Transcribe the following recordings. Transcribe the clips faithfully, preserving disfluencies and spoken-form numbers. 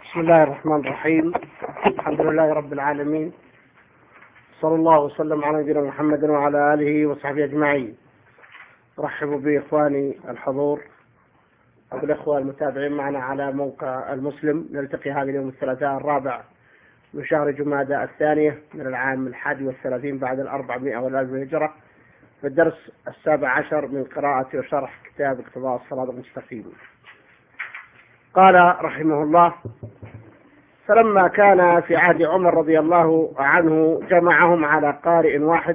بسم الله الرحمن الرحيم. الحمد لله رب العالمين، صلى الله وسلم على نبينا محمد وعلى آله وصحبه أجمعين. رحبوا بإخواني الحضور وبالإخوة المتابعين معنا على موقع المسلم. نلتقي هذا اليوم الثلاثاء الرابع من شهر جمادى الثانية من العام الحادي والثلاثين بعد الأربعمائة والألف هجرة، في الدرس السابع عشر من قراءة وشرح كتاب اقتضاء الصراط المستقيم. قال رحمه الله: فلما كان في عهد عمر رضي الله عنه جمعهم على قارئ واحد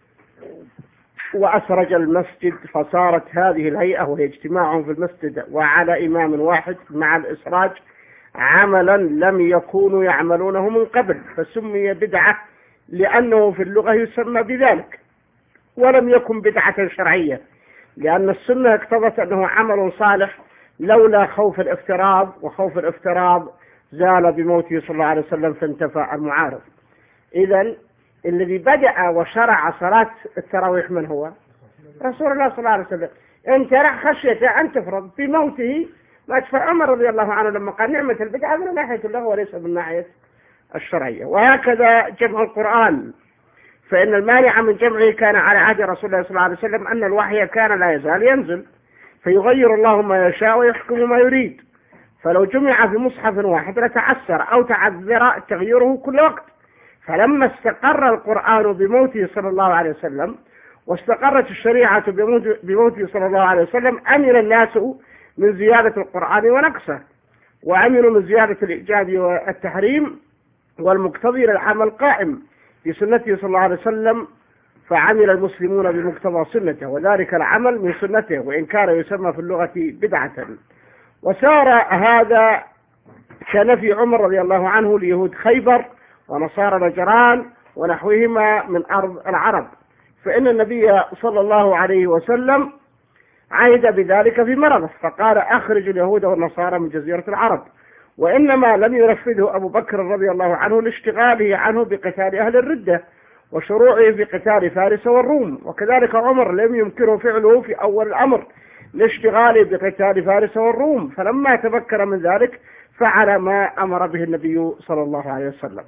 وأسرج المسجد، فصارت هذه الهيئة وهي اجتماعهم في المسجد وعلى إمام واحد مع الإسراج عملا لم يكونوا يعملونه من قبل، فسمي بدعة لأنه في اللغة يسمى بذلك، ولم يكن بدعة شرعية، لأن السنة اقتضت أنه عمل صالح لولا خوف الافتراض، وخوف الافتراض زال بموته صلى الله عليه وسلم فانتفى المعارض. إذن الذي بدأ وشرع صلاة التراويح من هو؟ رسول الله صلى الله عليه وسلم. إن ترى خشية أن تفرض بموته ما تفعل عمر رضي الله عنه لما قال نعمة البدعة من ناحية اللغة وليس من ناحية الشرعية. وهكذا جمع القرآن، فإن المانع من جمعه كان على عهد رسول الله صلى الله عليه وسلم أن الوحي كان لا يزال ينزل، فيغير الله ما يشاء ويحكم ما يريد، فلو جمع في مصحف واحد لتعسر أو تعذر تغييره كل وقت. فلما استقر القرآن بموته صلى الله عليه وسلم واستقرت الشريعة بموته صلى الله عليه وسلم أمن الناس من زيادة القرآن ونقصه، وأمنوا من زيادة الإيجاب والتحريم، والمقتضي للعمل قائم بسنته صلى الله عليه وسلم، فعمل المسلمون بمقتضى سنته، وذلك العمل من سنته وإن كان يسمى في اللغة بدعة. وسار هذا كنفي عمر رضي الله عنه ليهود خيبر ونصارى نجران ونحوهما من أرض العرب، فإن النبي صلى الله عليه وسلم عهد بذلك في مرضه، فقال أخرج اليهود والنصارى من جزيرة العرب، وإنما لم ينفذه أبو بكر رضي الله عنه لاشتغاله عنه بقتال أهل الردة وشروعه في قتال فارس والروم، وكذلك عمر لم يمكنه فعله في أول الأمر لاشتغاله بقتال فارس والروم، فلما تفكر من ذلك فعل ما أمر به النبي صلى الله عليه وسلم.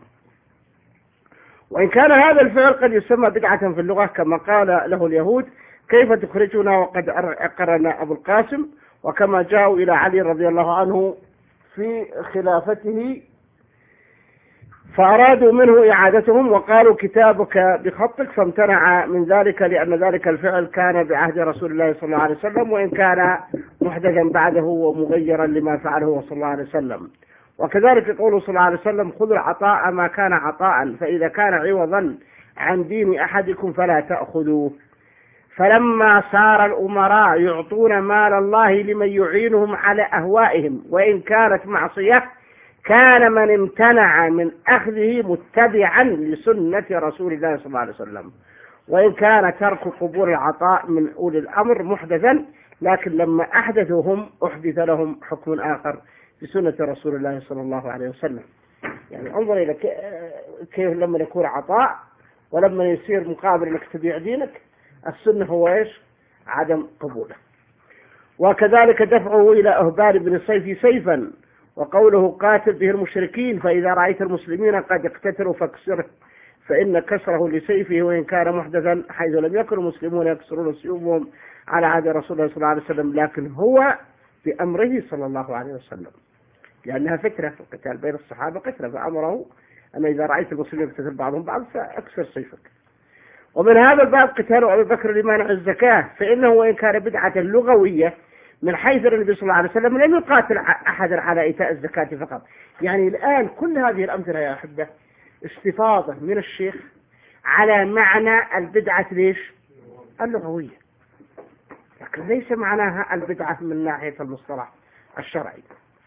وإن كان هذا الفعل قد يسمى بدعة في اللغة كما قال له اليهود: كيف تخرجنا وقد أقرنا أبو القاسم، وكما جاءوا إلى علي رضي الله عنه في خلافته فأرادوا منه إعادتهم وقالوا كتابك بخطك، فامتنع من ذلك لأن ذلك الفعل كان بعهد رسول الله صلى الله عليه وسلم، وإن كان محدثا بعده ومغيرا لما فعله صلى الله عليه وسلم. وكذلك قوله صلى الله عليه وسلم: خذوا العطاء ما كان عطاء، فإذا كان عوضا عن دين أحدكم فلا تأخذوه. فلما صار الأمراء يعطون مال الله لمن يعينهم على أهوائهم وإن كانت معصية، كان من امتنع من أخذه متبعا لسنة رسول الله صلى الله عليه وسلم، وإن كان ترك قبول العطاء من أولي الأمر محدثا، لكن لما أحدثوا هم أحدث لهم حكم آخر بسنة رسول الله صلى الله عليه وسلم. يعني انظر إلى كيف لما يكون عطاء ولما يصير مقابل أنك تبيع دينك، السنة هو إيش؟ عدم قبوله. وكذلك دفعه إلى أهبال بن الصيف سيفا، وقوله: قاتل به المشركين، فإذا رأيت المسلمين قد اقتتلوا فاكسره، فإن كسره لسيفه وإن كان محدثا، حيث لم يكن المسلمون يكسرون سيوفهم على عهد رسول الله صلى الله عليه وسلم، لكن هو بأمره صلى الله عليه وسلم، لأنها فترة في القتال بين الصحابة قتلة، فأمره أن إذا رأيت المسلمين يقتتل بعضهم بعض فأكسر سيفك. ومن هذا الباب قتال أبي بكر لمانع الزكاة، فإنه وإن كان بدعة لغوية من حيث النبي صلى الله عليه وسلم لم يقاتل أحد على إيتاء الزكاة فقط. يعني الآن كل هذه الأمثلة يا أحبة استفاضة من الشيخ على معنى البدعة ليش؟ اللغوية، لكن ليس معناها البدعة من ناحية المصطلح الشرعي.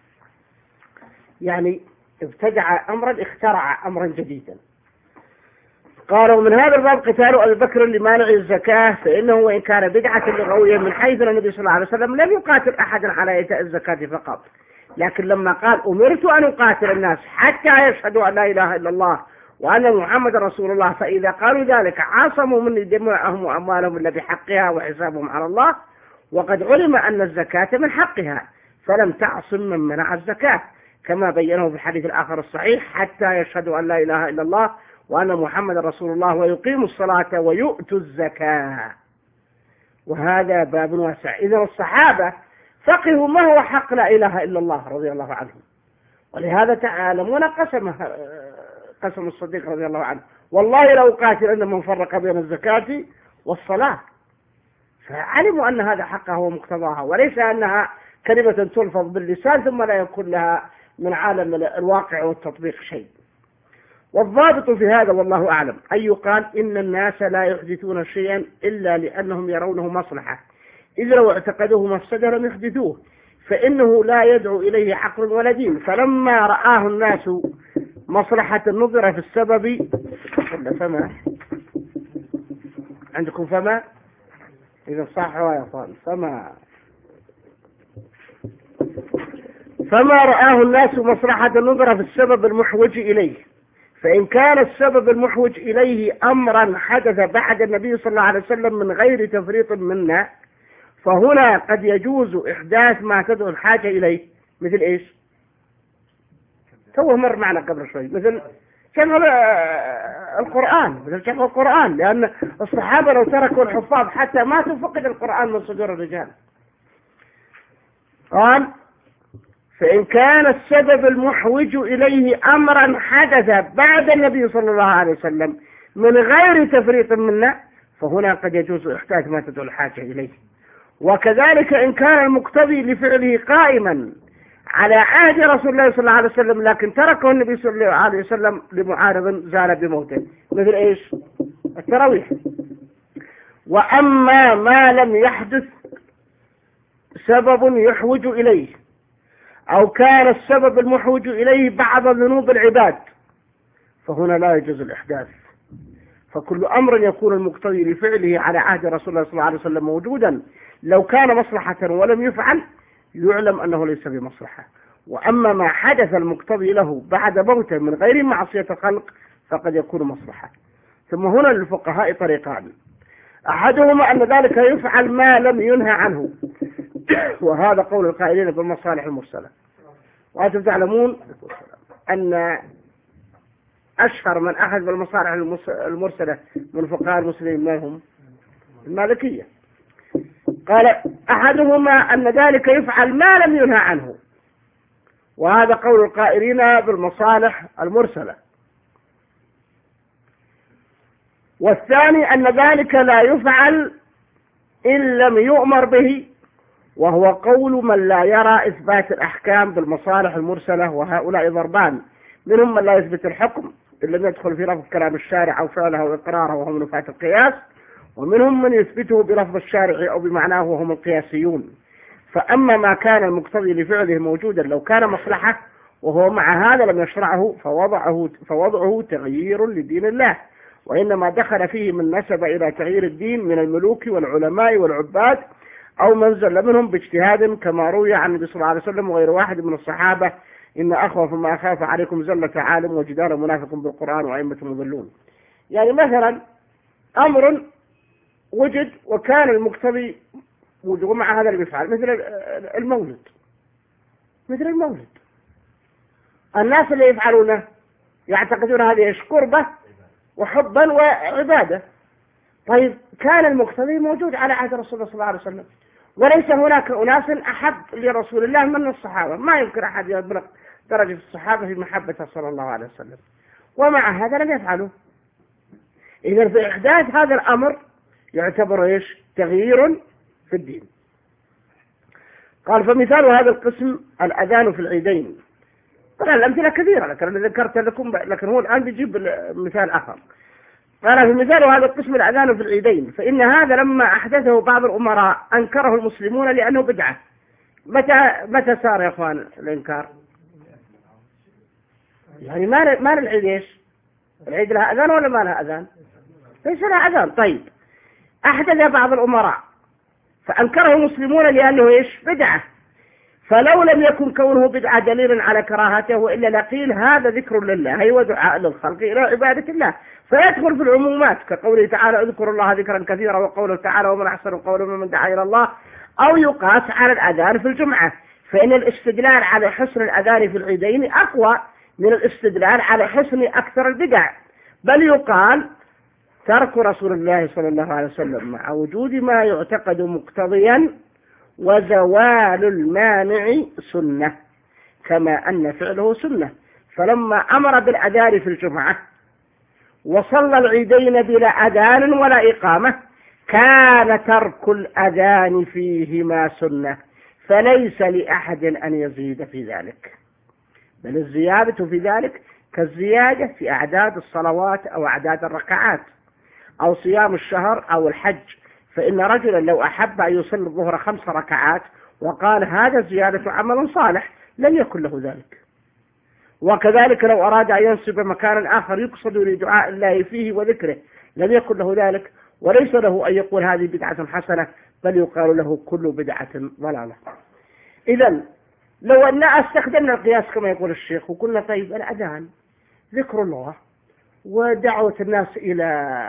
يعني ابتدع أمرا، اخترع أمرا جديدا. قالوا: من هذا الباب قتال أبي بكر لمانع الزكاة، فإنه وإن كان بدعة لغوية من حيث النبي صلى الله عليه وسلم لم يقاتل أحد على إيتاء الزكاة فقط، لكن لما قال: أمرت أن أقاتل الناس حتى يشهدوا أن لا إله إلا الله وأن محمد رسول الله، فإذا قالوا ذلك عاصموا مني دماءهم وأموالهم إلا بحقها وحسابهم على الله، وقد علم أن الزكاة من حقها، فلم تعصم من منع الزكاة، كما بينه في الحديث الآخر الصحيح حتى يشهدوا أن لا إله إلا الله وأن محمد رسول الله ويقيموا الصلاة ويؤتوا الزكاة. وهذا باب واسع. إذا الصحابة فقهوا ما هو حق لا إله إلا الله رضي الله عنهم، ولهذا تعالمون قسمه قسم الصديق رضي الله عنه والله لو قاتل أن من فرق بين الزكاة والصلاة، فعلموا أن هذا حقها ومقتضاها، وليس أنها كلمة تلفظ باللسان ثم لا يكون لها من عالم الواقع والتطبيق شيء. والضابط في هذا والله أعلم أن يقال إن الناس لا يحدثون شيئا إلا لأنهم يرونه مصلحة، إذ لو اعتقدوه مفسدة لم يحدثوه، فإنه لا يدعو إليه عقل ولا دين. فلما رآه الناس مصلحة نظر في السبب. فما عندكم فما إذا صح يا أخوان فما فما رآه الناس مصلحة نظر في السبب المحوج إليه، فإن كان السبب المحوج إليه أمرا حدث بعد النبي صلى الله عليه وسلم من غير تفريط منا، فهنا قد يجوز إحداث ما تدعو الحاجة إليه. مثل إيش؟ توه مر معنا قبل شوي، مثل شغل القرآن، مثل شغل القرآن، لأن الصحابة لو تركوا الحفاظ حتى ما تفقد القرآن من صدور الرجال. قال فإن كان السبب المحوج إليه أمرا حدث بعد النبي صلى الله عليه وسلم من غير تفريط منا، فهنا قد يجوز إحداث ما تدعو الحاجة إليه. وكذلك إن كان المقتضي لفعله قائما على عهد رسول الله صلى الله عليه وسلم لكن تركه النبي صلى الله عليه وسلم لمعارض زال بموته، مثل إيش؟ التراويح. وأما ما لم يحدث سبب يحوج إليه أو كان السبب المحوج إليه بعض ذنوب العباد، فهنا لا يجوز الإحداث. فكل أمر يكون المقتضي لفعله على عهد رسول الله صلى الله عليه وسلم موجودا لو كان مصلحة ولم يفعل يعلم أنه ليس بمصلحة. وأما ما حدث المقتضي له بعد موته من غير معصية الخلق فقد يكون مصلحة. ثم هنا للفقهاء طريقان، أحدهما أن ذلك يفعل ما لم ينهى عنه، وهذا قول القائلين بالمصالح المرسلة. وأنتم تعلمون أن أشهر من أخذ بالمصالح المرسلة من فقهاء المسلمين ما هم؟ المالكية. قال أحدهما أن ذلك يفعل ما لم ينهى عنه، وهذا قول القائلين بالمصالح المرسلة. والثاني أن ذلك لا يفعل إن لم يؤمر به، وهو قول من لا يرى إثبات الأحكام بالمصالح المرسلة، وهؤلاء ضربان، منهم من لا يثبت الحكم إن لم يدخل في لفظ كلام الشارع أو فعله أو إقراره وهم نفاة القياس، ومنهم من يثبته بلفظ الشارع أو بمعناه وهم القياسيون. فأما ما كان المقتضي لفعله موجودا لو كان مصلحة وهو مع هذا لم يشرعه فوضعه, فوضعه تغيير لدين الله، وإنما دخل فيه من نسب إلى تغيير الدين من الملوك والعلماء والعباد أو من زل منهم باجتهاد، كما روي عن النبي صلى الله عليه وسلم وغير واحد من الصحابة إن أخوف ما أخاف عليكم زلة عالم وجدال منافق بالقرآن وأئمة مضلون. يعني مثلا أمر وجد وكان المقتضي وجوده مع هذا اللي يفعل، مثل المولد. مثل المولد الناس اللي يفعلونه يعتقدون هذه إيش؟ قربة وحبا وعبادة. طيب كان المقتضي موجود على عهد رسول الله صلى الله عليه وسلم، وليس هناك أناس أحب لرسول الله من الصحابة، ما يمكن أحد يبلغ درجة الصحابة في محبته صلى الله عليه وسلم، ومع هذا لم يفعلوا. إذن في إحداث هذا الأمر يعتبر إيش؟ تغيير في الدين. قال فمثال هذا القسم الأذان في العيدين. طبعا الأمثلة كثيرة لكن أنا ذكرت لكم، لكن هو الآن بيجيب مثال آخر. قال في مثال هذا القسم الأذان في العيدين، فإن هذا لما أحدثه بعض الأمراء أنكره المسلمون لأنه بدعة. متى متى صار يا أخوان الإنكار؟ يعني ما ما العيد إيش؟ العيد لها أذان ولا ما لها أذان؟ ليس لها أذان. طيب أحدث بعض الأمراء فأنكره المسلمون لأنه إيش؟ بدعة. فلو لم يكن كونه بدعة دليلا على كراهته وإلا لقيل هذا ذكر لله، أي ودعاء للخلق إلى عبادة الله، فيدخل في العمومات كقوله تعالى اذكروا الله ذكرا كثيرا، وقوله تعالى ومن أحسن قولا ممن دعا إلى الله، أو يقاس على الأذان في الجمعة، فإن الاستدلال على حسن الأذان في العيدين أقوى من الاستدلال على حسن أكثر البدع، بل يقال ترك رسول الله صلى الله عليه وسلم مع وجود ما يعتقد مقتضيا وزوال المانع سنة، كما أن فعله سنة. فلما أمر بالأذان في الجمعة وصلى العيدين بلا أذان ولا إقامة كان ترك الأذان فيهما سنة، فليس لأحد أن يزيد في ذلك، بل الزيادة في ذلك كالزيادة في أعداد الصلوات أو أعداد الركعات أو صيام الشهر أو الحج. فإن رجلا لو أحب أن يصلي الظهر خمس ركعات وقال هذا زيادة عمل صالح لم يكن له ذلك. وكذلك لو أراد أن ينصب مكانا آخر يقصد لدعاء الله فيه وذكره لم يكن له ذلك، وليس له أن يقول هذه بدعة حسنة، بل يقال له كل بدعة ضلالة. إذا لو أن استخدمنا القياس كما يقول الشيخ وقلنا طيب الأذان ذكر الله ودعوة الناس إلى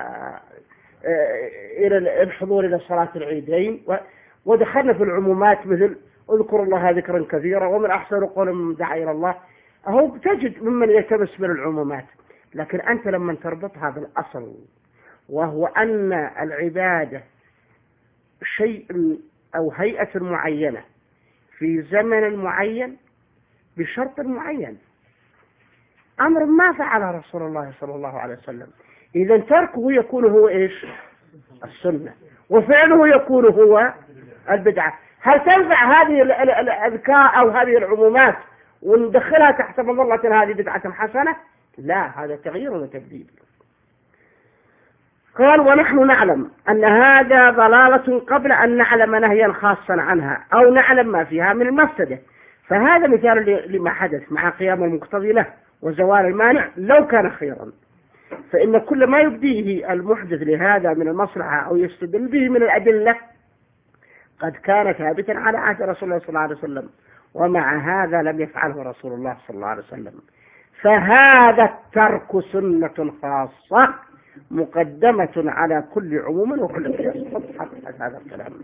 إلى الحضور إلى صلاة العيدين، ودخلنا في العمومات مثل اذكر الله ذكرا كثيرا ومن أحسن قول من دعا إلى الله، أهو تجد ممن يلتمس من العمومات. لكن أنت لما تربطها بالأصل وهو أن العبادة شيء أو هيئة معينة في زمن معين بشرط معين، أمر ما فعله رسول الله صلى الله عليه وسلم، إذا تركه يكون هو إيش؟ السنة، وفعله يكون هو البدعة. هل تنفع هذه الأذكار أو هذه العمومات وندخلها تحت مظلة هذه بدعة حسنة؟ لا، هذا تغيير وتبديل. قال ونحن نعلم أن هذا ضلالة قبل أن نعلم نهيا خاصا عنها أو نعلم ما فيها من المفسدة، فهذا مثال لما حدث مع قيام المقتضي له وزوال المانع لو كان خيرا. فإن كل ما يبديه المحدث لهذا من المصلحة أو يستدل به من الأدلة قد كان ثابتا على عهد رسول الله صلى الله عليه وسلم، ومع هذا لم يفعله رسول الله صلى الله عليه وسلم، فهذا الترك سنة خاصة مقدمة على كل عموم وكل قياس. حقق هذا الكلام.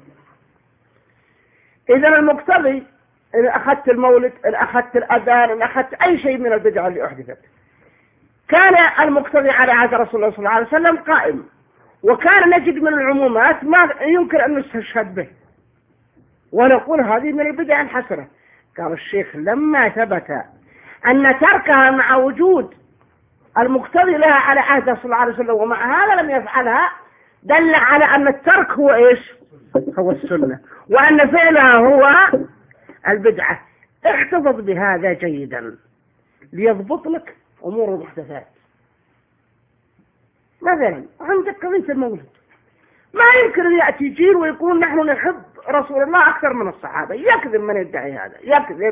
إذا المقتضي إن أخذت المولد، إن أخذت الأذان، إن أخذت أي شيء من البدع اللي أحدثت، كان المقتضي على عهد رسول الله صلى الله عليه وسلم قائم، وكان نجد من العمومات ما يمكن أن نستشهد به ونقول هذه من البدع الحسنة. قال الشيخ لما ثبت أن تركها مع وجود المقتضي لها على عهد صلى الله عليه وسلم ومع هذا لم يفعلها دل على أن الترك هو إيش؟ هو السنة، وأن فعلها هو البدعة. احتفظ بهذا جيدا ليضبط لك أمور المحدثات. مثلا عندك قضية المولد، ما يمكن أن يأتي جيل ويقول نحن نحب رسول الله أكثر من الصحابة، يكذب من يدعي هذا، يكذب.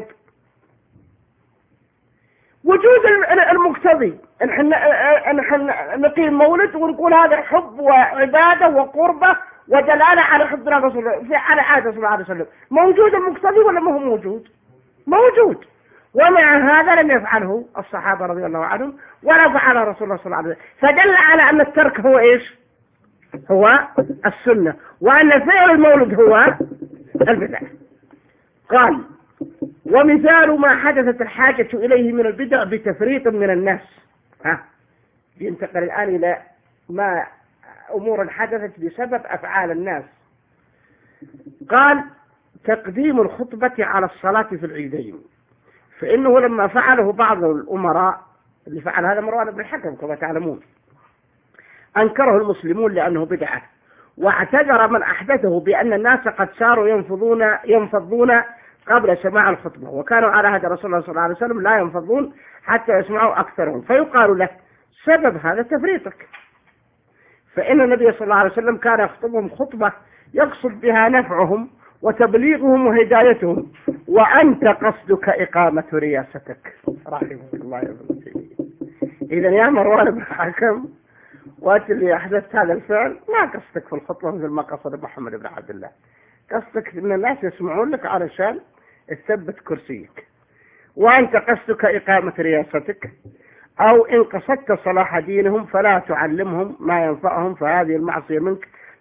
وجود المقتضي نحن نقيم مولد ونقول هذا حب وعبادة وقربة ودلالة على حبنا رسول الله على عادة صلى الله عليه وسلم، موجود المقتضي ولا ما هو موجود؟ موجود. ومع هذا لم يفعله الصحابة رضي الله عنهم ولا فعل رسول الله صلى الله عليه وسلم، فدل على أن الترك هو إيش؟ هو السنة، وأن فعل المولد هو البدع. قال ومثال ما حدثت الحاجة إليه من البدع بتفريط من الناس. ها ينتقل الآن إلى ما أمور حدثت بسبب أفعال الناس. قال تقديم الخطبة على الصلاة في العيدين، فإنه لما فعله بعض الأمراء، اللي فعل هذا مروان بن الحكم كما تعلمون، أنكره المسلمون لأنه بدعة، واعتذر من أحدثه بأن الناس قد صاروا ينفضون ينفضون قبل سماع الخطبة، وكانوا على عهد رسول الله صلى الله عليه وسلم لا ينفضون حتى يسمعوا أكثرهم، فيقال له سبب هذا تفريطك، فإن النبي صلى الله عليه وسلم كان يخطبهم خطبة يقصد بها نفعهم وتبليغهم وهدايتهم، وأنت قصدك إقامة رياستك رحمه الله يا ابن سيدي. إذا يا مروان بن الحكم وقت اللي أحدثت هذا الفعل ما قصدك في الخطبة مثل ما قصد محمد بن عبد الله، قصدك إن الناس يسمعون لك علشان تثبت كرسيك، وأنت قصدك إقامة رياستك، أو إن قصدت صلاح دينهم فلا تعلمهم ما ينفعهم، فهذه المعصية منك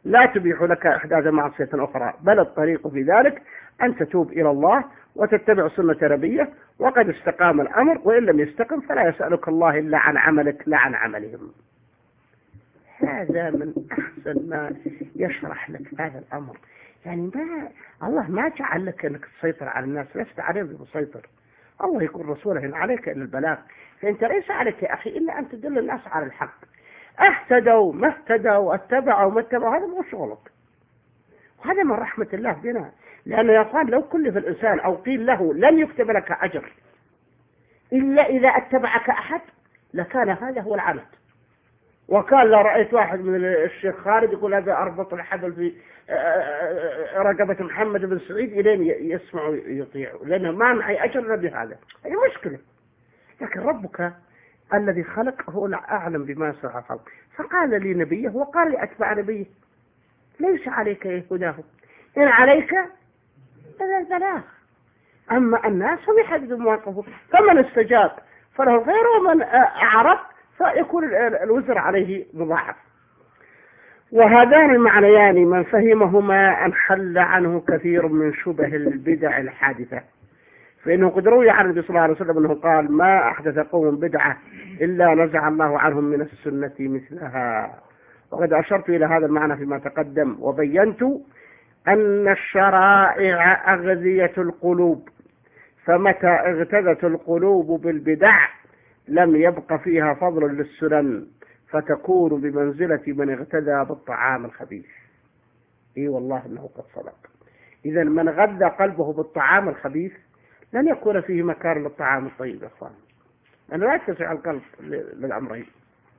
لا تبيح لك إحداث معصية أخرى، بل الطريق في ذلك أن تتوب إلى الله وتتبع سنة نبيه، وقد استقام الأمر، وإن لم يستقم فلا يسألك الله إلا عن عملك لا عن عملهم. هذا من أحسن ما يشرح لك هذا الأمر. يعني ما الله ما جعل لك أنك تسيطر على الناس، لست عليهم بمسيطر. الله يقول رسوله إن عليك إلا البلاغ، فأنت ليس عليك يا أخي إلا أن تدل الناس على الحق. اهتدوا ما اهتدوا، اتبعوا ما اتبعوا، هذا مو شغلك. وهذا من رحمة الله بنا، لأنه يا أخوان لو كلف الإنسان أو قيل له لن يكتب لك أجر إلا إذا اتبعك أحد لكان هذا هو العمل. وكان لو رأيت واحد من الشيخ خالد يقول هذا أربط الحبل في رقبة محمد بن سعيد إلين يسمع ويطيع، لأنه ما معي أجر بهذا، هذه مشكلة. لكن ربك الذي خلق هو أعلم بما سوى خلق، فقال لي نبيه وقال لي أتبع نبيه ليس عليك هداه، إن عليك إلا البلاغ. أما الناس هم يحددوا مواقفهم، فمن استجاب فله الخير، ومن أعرض فيكون الوزر عليه مضاعف. وهذان المعنيان من فهمهما انحل عنه كثير من شبه البدع الحادثة، فإنه قد روي عن النبي صلى الله عليه وسلم أنه قال ما أحدث قوم بدعة إلا نزع الله عنهم من السنة مثلها. وقد أشرت إلى هذا المعنى فيما تقدم، وبينت أن الشرائع أغذية القلوب، فمتى اغتذت القلوب بالبدع لم يبق فيها فضل للسنن، فتكون بمنزلة من اغتذى بالطعام الخبيث. اي والله انه قد صدق. اذا من غذى قلبه بالطعام الخبيث لن يكون فيه مكان للطعام الطيب يا اخوان، لأنه لا يتسع القلب للأمرين.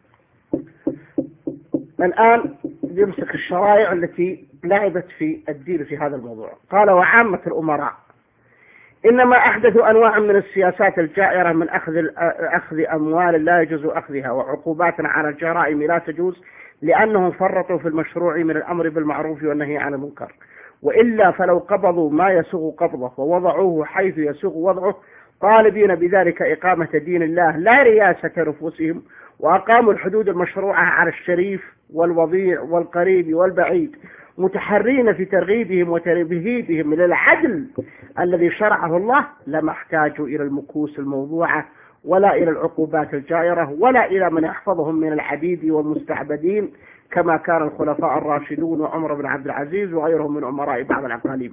الآن يمسك الشرائع التي لعبت في الدين في هذا الموضوع. قال وعامة الأمراء إنما أحدثوا أنواع من السياسات الجائرة من أخذ أخذ أموال لا يجوز أخذها، وعقوبات على الجرائم لا تجوز، لأنهم فرطوا في المشروع من الأمر بالمعروف والنهي عن المنكر. وإلا فلو قبضوا ما يسوغ قبضه ووضعوه حيث يسوغ وضعه طالبين بذلك إقامة دين الله لا رياسة نفوسهم، وأقاموا الحدود المشروعة على الشريف والوضيع والقريب والبعيد، متحرين في ترغيبهم وترهيبهم للعدل الذي شرعه الله، لما احتاجوا إلى المكوس الموضوعة ولا إلى العقوبات الجائرة ولا إلى من يحفظهم من العبيد والمستعبدين، كما كان الخلفاء الراشدون وعمر بن عبد العزيز وغيرهم من أمراء بعض الأقاليم.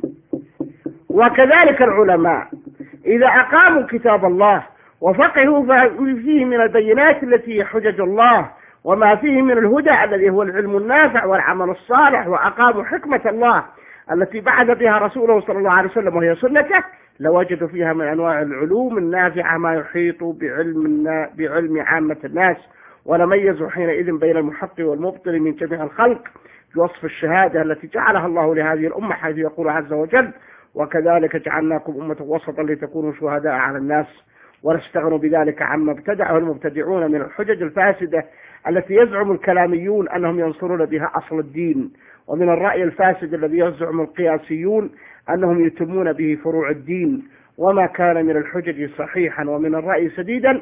وكذلك العلماء إذا أقاموا كتاب الله وفقهوا فيه من البينات التي هي حجج الله، وما فيه من الهدى الذي هو العلم النافع والعمل الصالح، وأقاموا حكمة الله التي بعث بها رسوله صلى الله عليه وسلم وهي سنته، لوجدوا فيها من أنواع العلوم النافعة ما يحيط بعلم بعلم عامة الناس، ولميزوا حينئذ بين المحق والمبطل من جميع الخلق بوصف الشهادة التي جعلها الله لهذه الأمة، حيث يقول عز وجل وكذلك جعلناكم أمة وسطا لتكونوا شهداء على الناس، ونستغنوا بذلك عما ابتدعه المبتدعون من الحجج الفاسدة التي يزعم الكلاميون أنهم ينصرون بها أصل الدين، ومن الرأي الفاسد الذي يزعم القياسيون أنهم يتمون به فروع الدين، وما كان من الحجج صحيحا ومن الرأي سديدا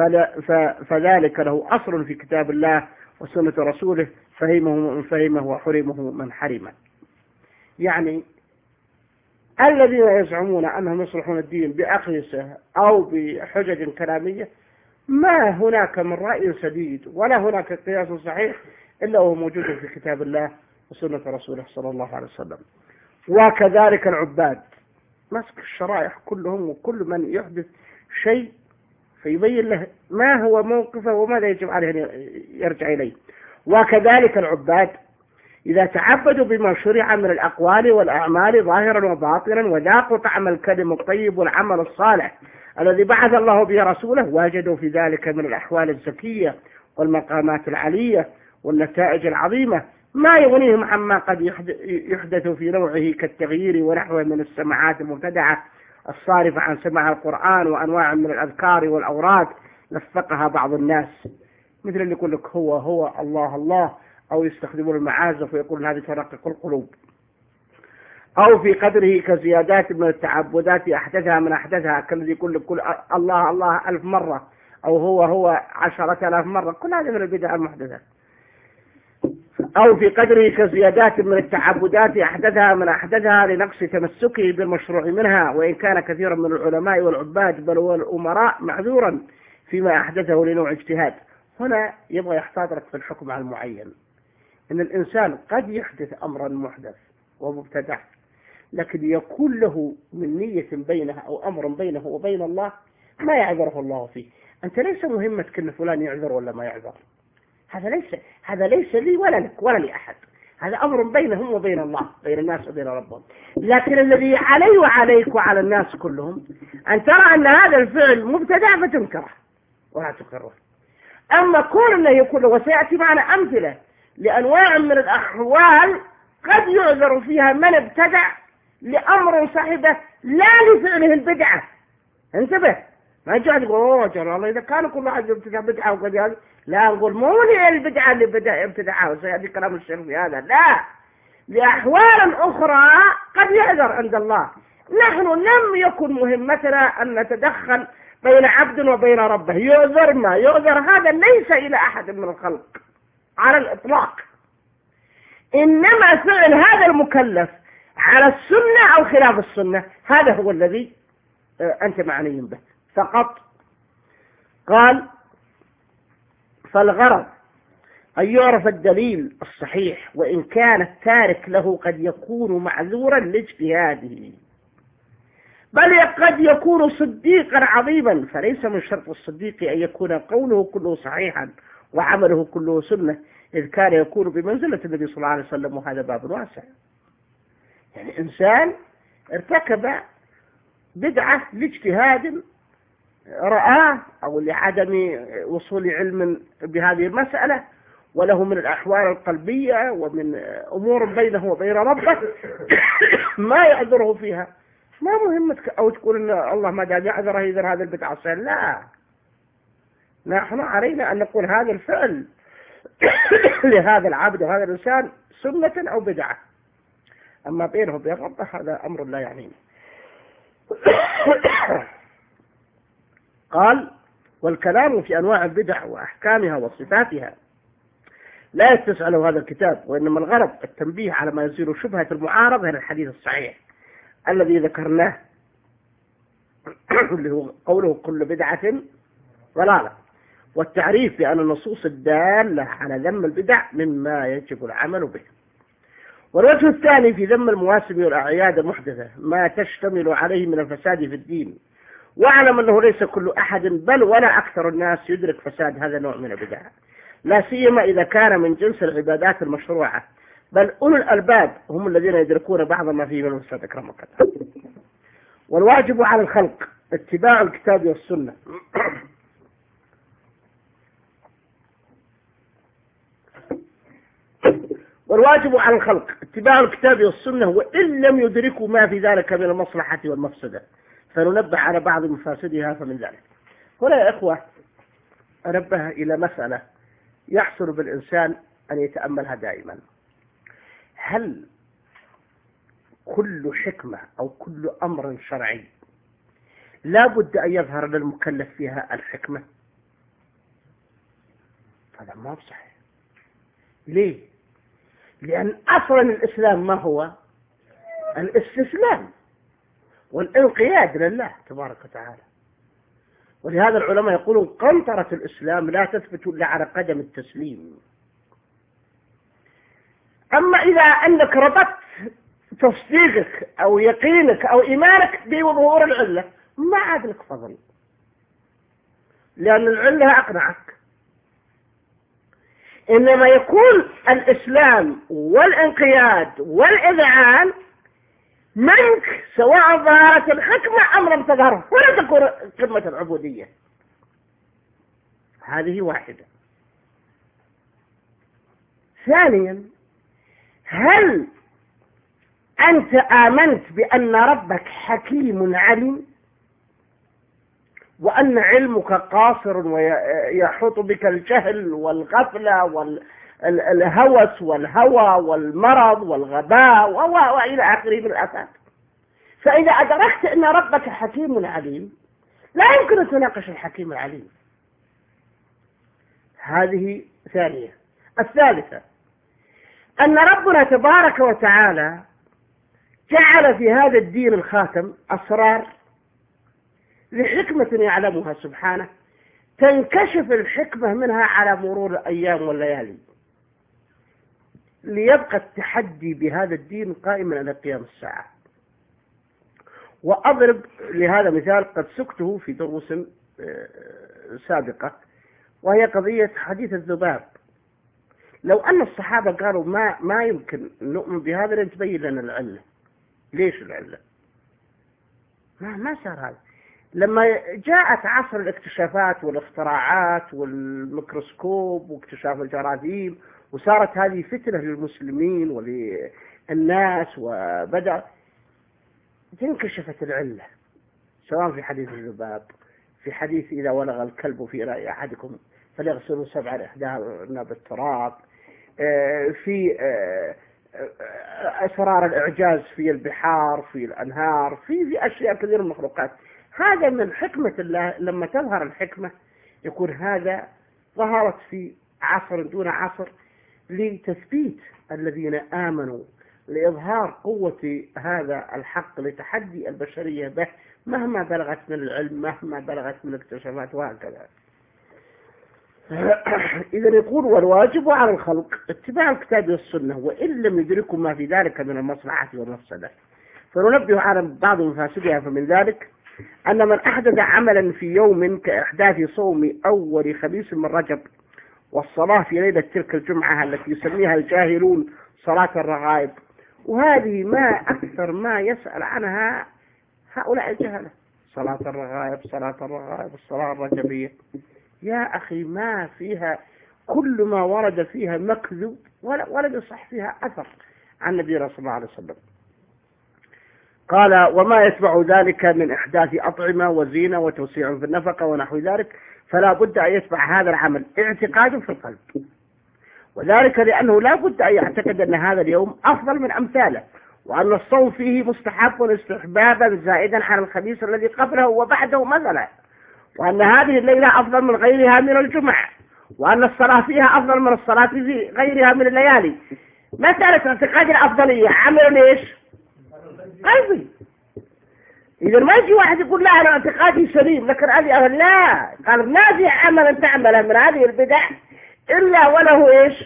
فذلك له أصل في كتاب الله وسنة رسوله، فهمه من فهمه وحرمه من حرمه. يعني الذين يزعمون أنهم يصلحون الدين بأقيسة أو بحجج كلامية ما هناك من رأي سديد ولا هناك قياس صحيح إلا هو موجود في كتاب الله وسنة رسوله صلى الله عليه وسلم. وكذلك العباد مسك الشرائع كلهم، وكل من يحدث شيء فيبين له ما هو موقفه وماذا يجب عليه أن يرجع إليه. وكذلك العباد إذا تعبدوا بما شرع من الأقوال والأعمال ظاهرا وباطنا، وذاقوا طعم الكلم الطيب والعمل الصالح الذي بعث الله به رسوله، وجدوا في ذلك من الأحوال الزكية والمقامات العلية والنتائج العظيمة ما يغنيهم عما قد يحدث في نوعه كالتغيير ونحوه من السماعات المبتدعة الصارفة عن سماع القرآن وأنواع من الأذكار والأوراد لفقها بعض الناس، مثل اللي يقول لك هو هو الله الله، أو يستخدمون المعازف ويقولون هذه ترقق القلوب، أو في قدره كزيادات من التعبدات أحدثها من أحدثها، كالذي يقول لك كل الله الله ألف مرة، أو هو هو عشرة آلاف مرة، كل هذه من البدع المحدثة. أو في قدره كزيادات من التعبدات أحدثها من أحدثها لنقص تمسكه بالمشروع منها، وإن كان كثيرا من العلماء والعباد بل والأمراء معذورا فيما أحدثه لنوع اجتهاد. هنا يبغى يحتاطرك في الحكم على المعين، إن الإنسان قد يحدث أمرا محدث ومبتدع، لكن يكون له من نية بينها أو أمر بينه وبين الله ما يعذره الله فيه. أنت ليس مهمتك أن فلان يعذر ولا ما يعذر، هذا ليس هذا ليس لي ولا لك ولا لأحد، هذا أمر بينهم وبين الله، بين الناس وبين ربهم. لكن الذي علي وعليك وعلى الناس كلهم أن ترى أن هذا الفعل مبتدع فتنكره ولا تقره. أما كون أنه يكون، وسيأتي معنا أمثلة لأنواع من الأحوال قد يعذر فيها من ابتدع لأمر صاحبه لا لفعله البدعة. انتبه، ما يجعل يقول اوه جل الله اذا كان كل واحد يبتدع بدعه وقد هذا، لا نقول مو هي البدعه اللي بدا ابتدعها وسياتي كلام الشيخ في هذا، لا، لاحوال اخرى قد يعذر عند الله. نحن لم يكن مهمتنا ان نتدخل بين عبد وبين ربه، يعذر ما يعذر هذا ليس الى احد من الخلق على الاطلاق، انما فعل هذا المكلف على السنه او خلاف السنه هذا هو الذي انت معني به فقط. قال فالغرض أن يعرف الدليل الصحيح، وإن كان التارك له قد يكون معذورا لاجتهاده، بل قد يكون صديقا عظيما، فليس من شرط الصديق أن يكون قوله كله صحيحا وعمله كله سنة، إذ كان يكون بمنزلة النبي صلى الله عليه وسلم، وهذا باب واسع. يعني إنسان ارتكب بدعة لاجتهاد رآه أو لعدم وصول علم بهذه المسألة، وله من الأحوال القلبية ومن أمور بينه وبين ربه ما يعذره فيها، ما مهمتك أو تقول إن الله ما دام يعذره إذا هذا البدعة صحيح. لا، نحن علينا أن نقول هذا الفعل لهذا العبد وهذا الإنسان سنة أو بدعة، أما بينه وبين ربه هذا أمر لا يعنينا. قال والكلام في أنواع البدع وأحكامها وصفاتها لا يتسع له هذا الكتاب، وإنما الغرض التنبيه على ما يزيل شبهة المعارضة للحديث الصحيح الذي ذكرناه اللي هو قوله كل بدعة ضلالة، والتعريف بأن النصوص الدالة على ذم البدع مما يجب العمل به. والوجه الثاني في ذم المواسم والأعياد المحدثة ما تشتمل عليه من الفساد في الدين، واعلم أنه ليس كل أحد بل ولا أكثر الناس يدرك فساد هذا النوع من البدع، لا سيما إذا كان من جنس العبادات المشروعة، بل أولو الألباب هم الذين يدركون بعض ما فيه من الفساد أكرمك. والواجب على الخلق اتباع الكتاب والسنة والواجب على الخلق اتباع الكتاب والسنة وإن لم يدركوا ما في ذلك من المصلحة والمفسدة، فننبه على بعض مفاسدها فمن ذلك. هنا يا إخوة أنبه إلى مسألة يحصل بالإنسان أن يتأملها دائما، هل كل حكمة أو كل أمر شرعي لا بد أن يظهر للمكلف فيها الحكمة؟ هذا ما بصحيح. ليه؟ لأن أصلا الإسلام ما هو؟ الاستسلام والانقياد لله تبارك وتعالى، ولهذا العلماء يقولون قنطرة الإسلام لا تثبت إلا على قدم التسليم. أما إذا أنك ربطت تصديقك أو يقينك أو إيمانك بظهور العلة ما عاد لك فضل، لأن العلة أقنعك. إنما يكون الإسلام والانقياد والإذعان منك سواء ظهرت الحكمة أم لم تظهر، ولا تكون قمة العبودية. هذه واحدة. ثانيا، هل أنت آمنت بأن ربك حكيم عليم، وأن علمك قاصر ويحوط بك الجهل والغفلة والهوس والهوى والمرض والغباء وإلى آخره من الآفات؟ فإذا أدركت أن ربك حكيم عليم لا يمكن أن تناقش الحكيم العليم. هذه ثانية. الثالثة، أن ربنا تبارك وتعالى جعل في هذا الدين الخاتم أسرار لحكمة يعلمها سبحانه، تنكشف الحكمة منها على مرور الأيام والليالي، ليبقى التحدي بهذا الدين قائما إلى قيام الساعة. وأضرب لهذا مثال قد سكته في دروس سابقة، وهي قضية حديث الذباب. لو أن الصحابة قالوا ما ما يمكن نؤمن بهذا لن تبين لنا العلة. ليش العلة؟ ما ما صار هذا. لما جاءت عصر الاكتشافات والاختراعات والميكروسكوب واكتشاف الجراثيم، وصارت هذه فتنة للمسلمين وللناس، وبدأ تنكشفت العلة، سواء في حديث الذباب، في حديث إذا ولغ الكلب في رأي أحدكم فليغسلوا سبعا إحداهن بالتراب، في أسرار الإعجاز في البحار، في الأنهار، في في أشياء كثيرة من المخلوقات. هذا من حكمة الله. لما تظهر الحكمة يكون هذا ظهرت في عصر دون عصر لتثبيت الذين آمنوا، لإظهار قوة هذا الحق، لتحدي البشرية به مهما بلغت من العلم، مهما بلغت من الاكتشافات، وهكذا. إذا يقول والواجب على الخلق اتباع الكتاب والسنة، وإن لم يدركوا ما في ذلك من المصلحة والمفسدة. فننبه على بعض مفاسدها. فمن ذلك أن من أحدث عملا في يوم كإحداث صوم أول خميس من رجب والصلاة في ليلة تلك الجمعة التي يسميها الجاهلون صلاة الرغائب، وهذه ما أكثر ما يسأل عنها هؤلاء الجهلة، صلاة الرغائب، صلاة الرغائب، الصلاة الرجبية. يا أخي ما فيها، كل ما ورد فيها مكذوب ولا ولا يصح فيها أثر عن النبي صلى الله عليه وسلم. قال وما يتبع ذلك من إحداث أطعمة وزينة وتوسيع في النفقة ونحو ذلك، فلا بد أن يتبع هذا العمل اعتقاد في القلب، وذلك لأنه لا بد أن يعتقد أن هذا اليوم أفضل من أمثاله، وأن الصوم فيه مستحب واستحبابا زائدا على الخميس الذي قبله وبعده مثلا، وأن هذه الليلة أفضل من غيرها من الجمعة، وأن الصلاة فيها أفضل من الصلاة في غيرها من الليالي. مسألة اعتقاد الأفضلية عمل ليش؟ قلبي. إذا ما يجي واحد يقول لا أنا اعتقادي سليم، لكن هذه لا، قال ما في عمل تعمله من هذه البدع إلا وله إيش؟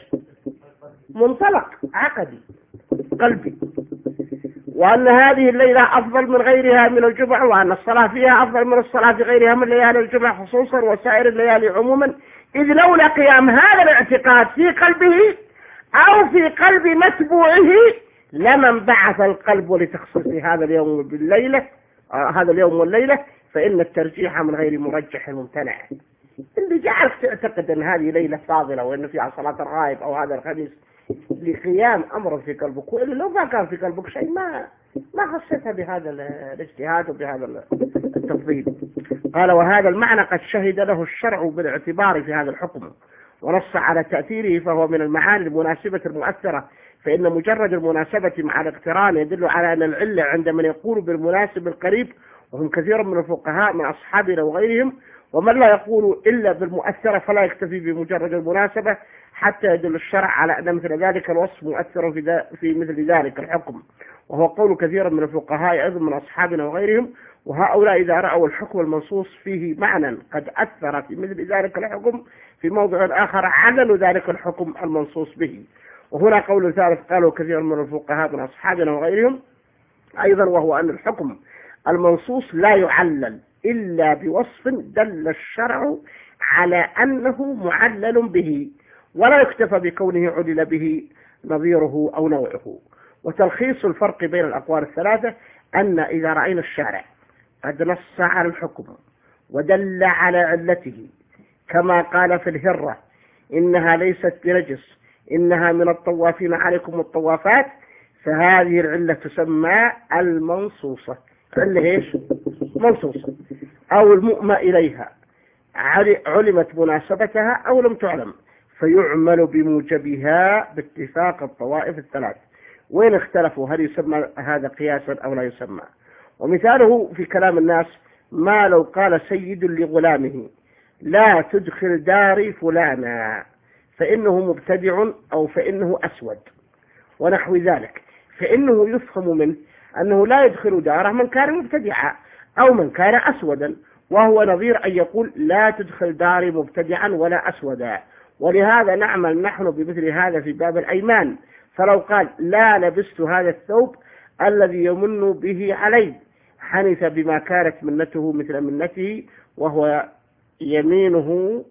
منطلق عقدي قلبي. وأن هذه الليلة أفضل من غيرها من الجمعة، وأن الصلاة فيها أفضل من الصلاة في غيرها من ليالي الجمعة خصوصا وسائر الليالي عموما، إذ لولا قيام هذا الاعتقاد في قلبه أو في قلب متبوعه لما انبعث القلب لتخصيص هذا اليوم بالليلة، آه هذا اليوم والليلة، فإن الترجيح من غير مرجح ممتنع. اللي جعلك تعتقد أن هذه ليلة فاضلة وأن فيها صلاة الغائب أو هذا الخميس لقيام أمر في قلبك، وإلا لو ما كان في قلبك شيء ما ما خصتها بهذا الاجتهاد وبهذا التفضيل. قال وهذا المعنى قد شهد له الشرع بالاعتبار في هذا الحكم ونص على تأثيره، فهو من المعاني المناسبة المؤثرة، فإن مجرد المناسبة مع الاقتران يدل على أن العلة عند من يقول بالمناسب القريب، وهم كثير من الفقهاء من أصحابنا وغيرهم، ومن لا يقول إلا بالمؤثرة فلا يكتفي بمجرد المناسبة حتى يدل الشرع على أن مثل ذلك الوصف مؤثر في, في مثل ذلك الحكم، وهو قول كثير من الفقهاء أيضا من أصحابنا وغيرهم. وهؤلاء إذا رأوا الحكم المنصوص فيه معنى قد أثر في مثل ذلك الحكم في موضع آخر عللوا ذلك الحكم المنصوص به. وهنا قول ثالث قالوا كثير من الفقهاء من أصحابنا وغيرهم أيضا، وهو أن الحكم المنصوص لا يعلل إلا بوصف دل الشرع على أنه معلل به، ولا يكتفى بكونه علل به نظيره أو نوعه. وتلخيص الفرق بين الأقوال الثلاثة أن إذا رأينا الشارع قد نص على الحكم ودل على علته، كما قال في الهرة إنها ليست بنجس إنها من الطوافين عليكم الطوافات، فهذه العلة تسمى المنصوصة، علة إيش؟ منصوصة، أو المؤمى إليها علمت مناسبتها أو لم تعلم، فيعمل بموجبها باتفاق الطوائف الثلاث، وين اختلفوا هل يسمى هذا قياسا أو لا يسمى. ومثاله في كلام الناس ما لو قال سيد لغلامه لا تدخل داري فلانا فإنه مبتدع أو فإنه أسود، ونحو ذلك، فإنه يفهم منه أنه لا يدخل داره من كان مبتدعا أو من كان أسودا، وهو نظير أن يقول لا تدخل داري مبتدعا ولا أسودا. ولهذا نعمل نحن بمثل هذا في باب الأيمان، فلو قال لا لبست هذا الثوب الذي يمن به علي حنث بما كانت منته مثل منته وهو يمينه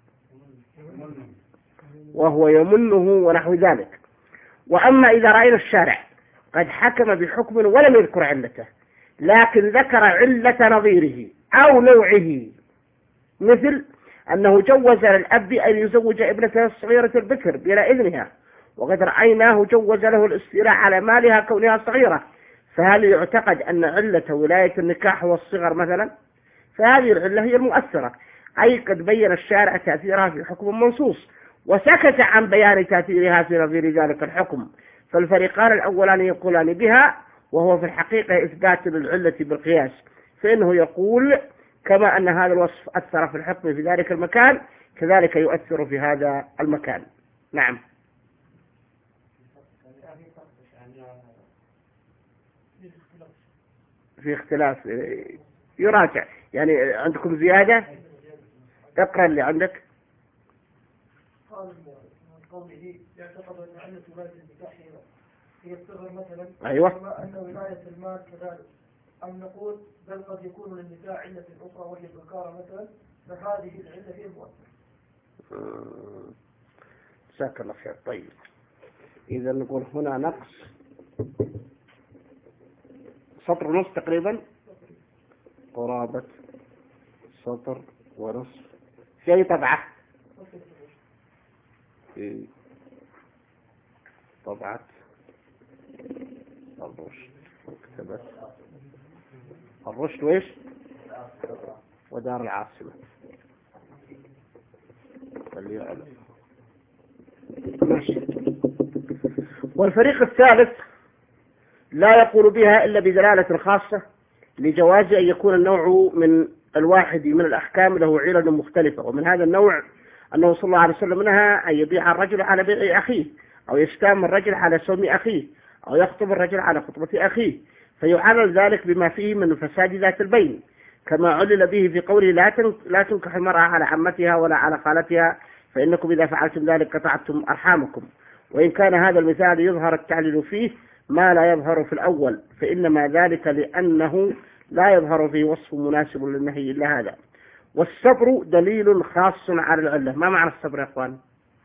وهو يمنه ونحو ذلك. وأما إذا رأينا الشارع قد حكم بحكم ولم يذكر علته، لكن ذكر علة نظيره أو نوعه، مثل أنه جوز للأب أن يزوج ابنته الصغيرة البكر بلا إذنها، وقد رأيناه جوز له الاستيلاء على مالها كونها صغيرة، فهل يعتقد أن علة ولاية النكاح هو الصغر مثلا؟ فهذه العلة هي المؤثرة، أي قد بين الشارع تأثيرها في حكم منصوص وسكت عن بيان تأثيرها في نظير ذلك الحكم. فالفريقان الأولان يقولان بها، وهو في الحقيقة إثبات للعلة بالقياس، فإنه يقول كما أن هذا الوصف أثر في الحكم في ذلك المكان كذلك يؤثر في هذا المكان. نعم. في اختلاف يراجع، يعني عندكم زيادة؟ اقرأ اللي عندك. قال من قوله يعتقد أن علة ولاية النكاح هي الصغر مثلا، أيوة، كما أن ولاية المال كذلك، أم نقول بل قد يكون للنساء علة أخرى وهي البكارة مثلا، فهذه العلة هي المؤثرة. جزاك الله خير. طيب، إذا نقول هنا نقص سطر ونصف تقريبا، قرابة سطر ونصف في أي طبعة؟ في طبعة الرشد، مكتبة الرشد وإيش؟ ودار العاصمة. ماشي. والفريق الثالث لا يقول بها إلا بدلالة خاصة لجواز أن يكون النوع من الواحد من الأحكام له علل مختلفة، ومن هذا النوع أنه صلى الله عليه وسلم نهى أن يبيع الرجل على بيع أخيه، أو يستام الرجل على سوم أخيه، أو يخطب الرجل على خطبة أخيه، فيعلل ذلك بما فيه من فساد ذات البين، كما علل به في قوله لا تنكح المرأة على عمتها ولا على خالتها فإنكم إذا فعلتم ذلك قطعتم أرحامكم. وإن كان هذا المثال يظهر التعليل فيه ما لا يظهر في الأول، فإنما ذلك لأنه لا يظهر فيه وصف مناسب للنهي إلا هذا. والصبر دليل خاص على العلة. ما معنى الصبر يا أخوان؟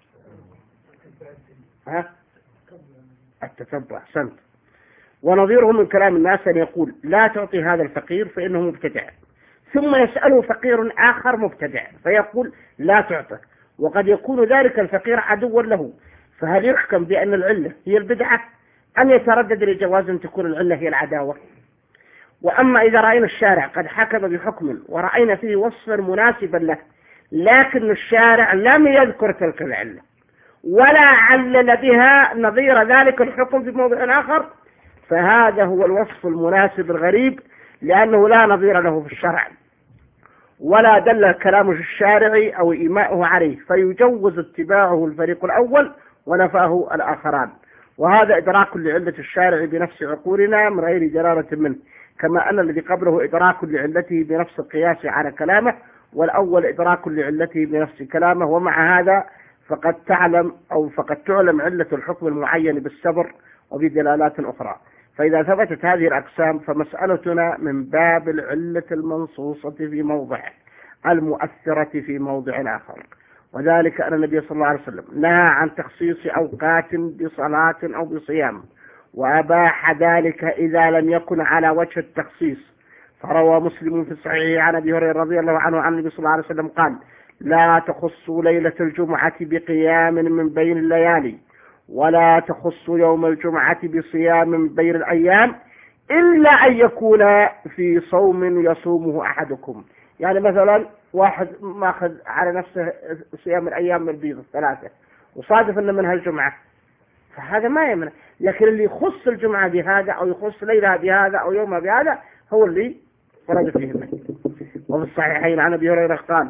ها؟ التتبع. أحسنت. ونظيره من كلام الناس أن يقول لا تعطي هذا الفقير فإنه مبتدع، ثم يسأله فقير آخر مبتدع فيقول لا تعطى، وقد يكون ذلك الفقير عدوا له، فهل يحكم بأن العلة هي البدعة أم يتردد لجواز أن تكون العلة هي العداوة؟ وأما إذا رأينا الشارع قد حكم بحكم ورأينا فيه وصفا مناسبا له، لكن الشارع لم يذكر تلك العلة ولا علل بها نظير ذلك الحكم في موضع آخر، فهذا هو الوصف المناسب الغريب، لأنه لا نظير له في الشرع ولا دل كلام الشارع أو إيماؤه عليه، فيجوز اتباعه الفريق الأول ونفاه الآخران. وهذا إدراك لعلة الشارع بنفس عقولنا من غير جلالة منه، كما أن الذي قبله إدراك لعلته بنفس القياس على كلامه، والأول إدراك لعلته بنفس كلامه. ومع هذا فقد تعلم أو فقد تعلم علة الحكم المعين بالصبر وبدلالات أخرى. فإذا ثبتت هذه الأقسام فمسألتنا من باب العلة المنصوصة في موضع المؤثرة في موضع آخر، وذلك أن النبي صلى الله عليه وسلم نهى عن تخصيص أوقات بصلاة أو بصيام، وأباح ذلك إذا لم يكن على وجه التخصيص. فروى مسلم في صحيحه عن أبي هريرة رضي الله عنه عن النبي صلى الله عليه وسلم قال لا تخصوا ليلة الجمعة بقيام من بين الليالي، ولا تخصوا يوم الجمعة بصيام من بين الأيام، إلا أن يكون في صوم يصومه أحدكم. يعني مثلا واحد ماخذ على نفسه صيام الأيام البيض الثلاثة وصادف أن منها الجمعة، فهذا ما يمنع، لكن اللي يخص الجمعة بهذا أو يخص ليلها بهذا أو يومها بهذا هو اللي ورد فيه النهي. وفي الصحيحين عن أبي هريرة قال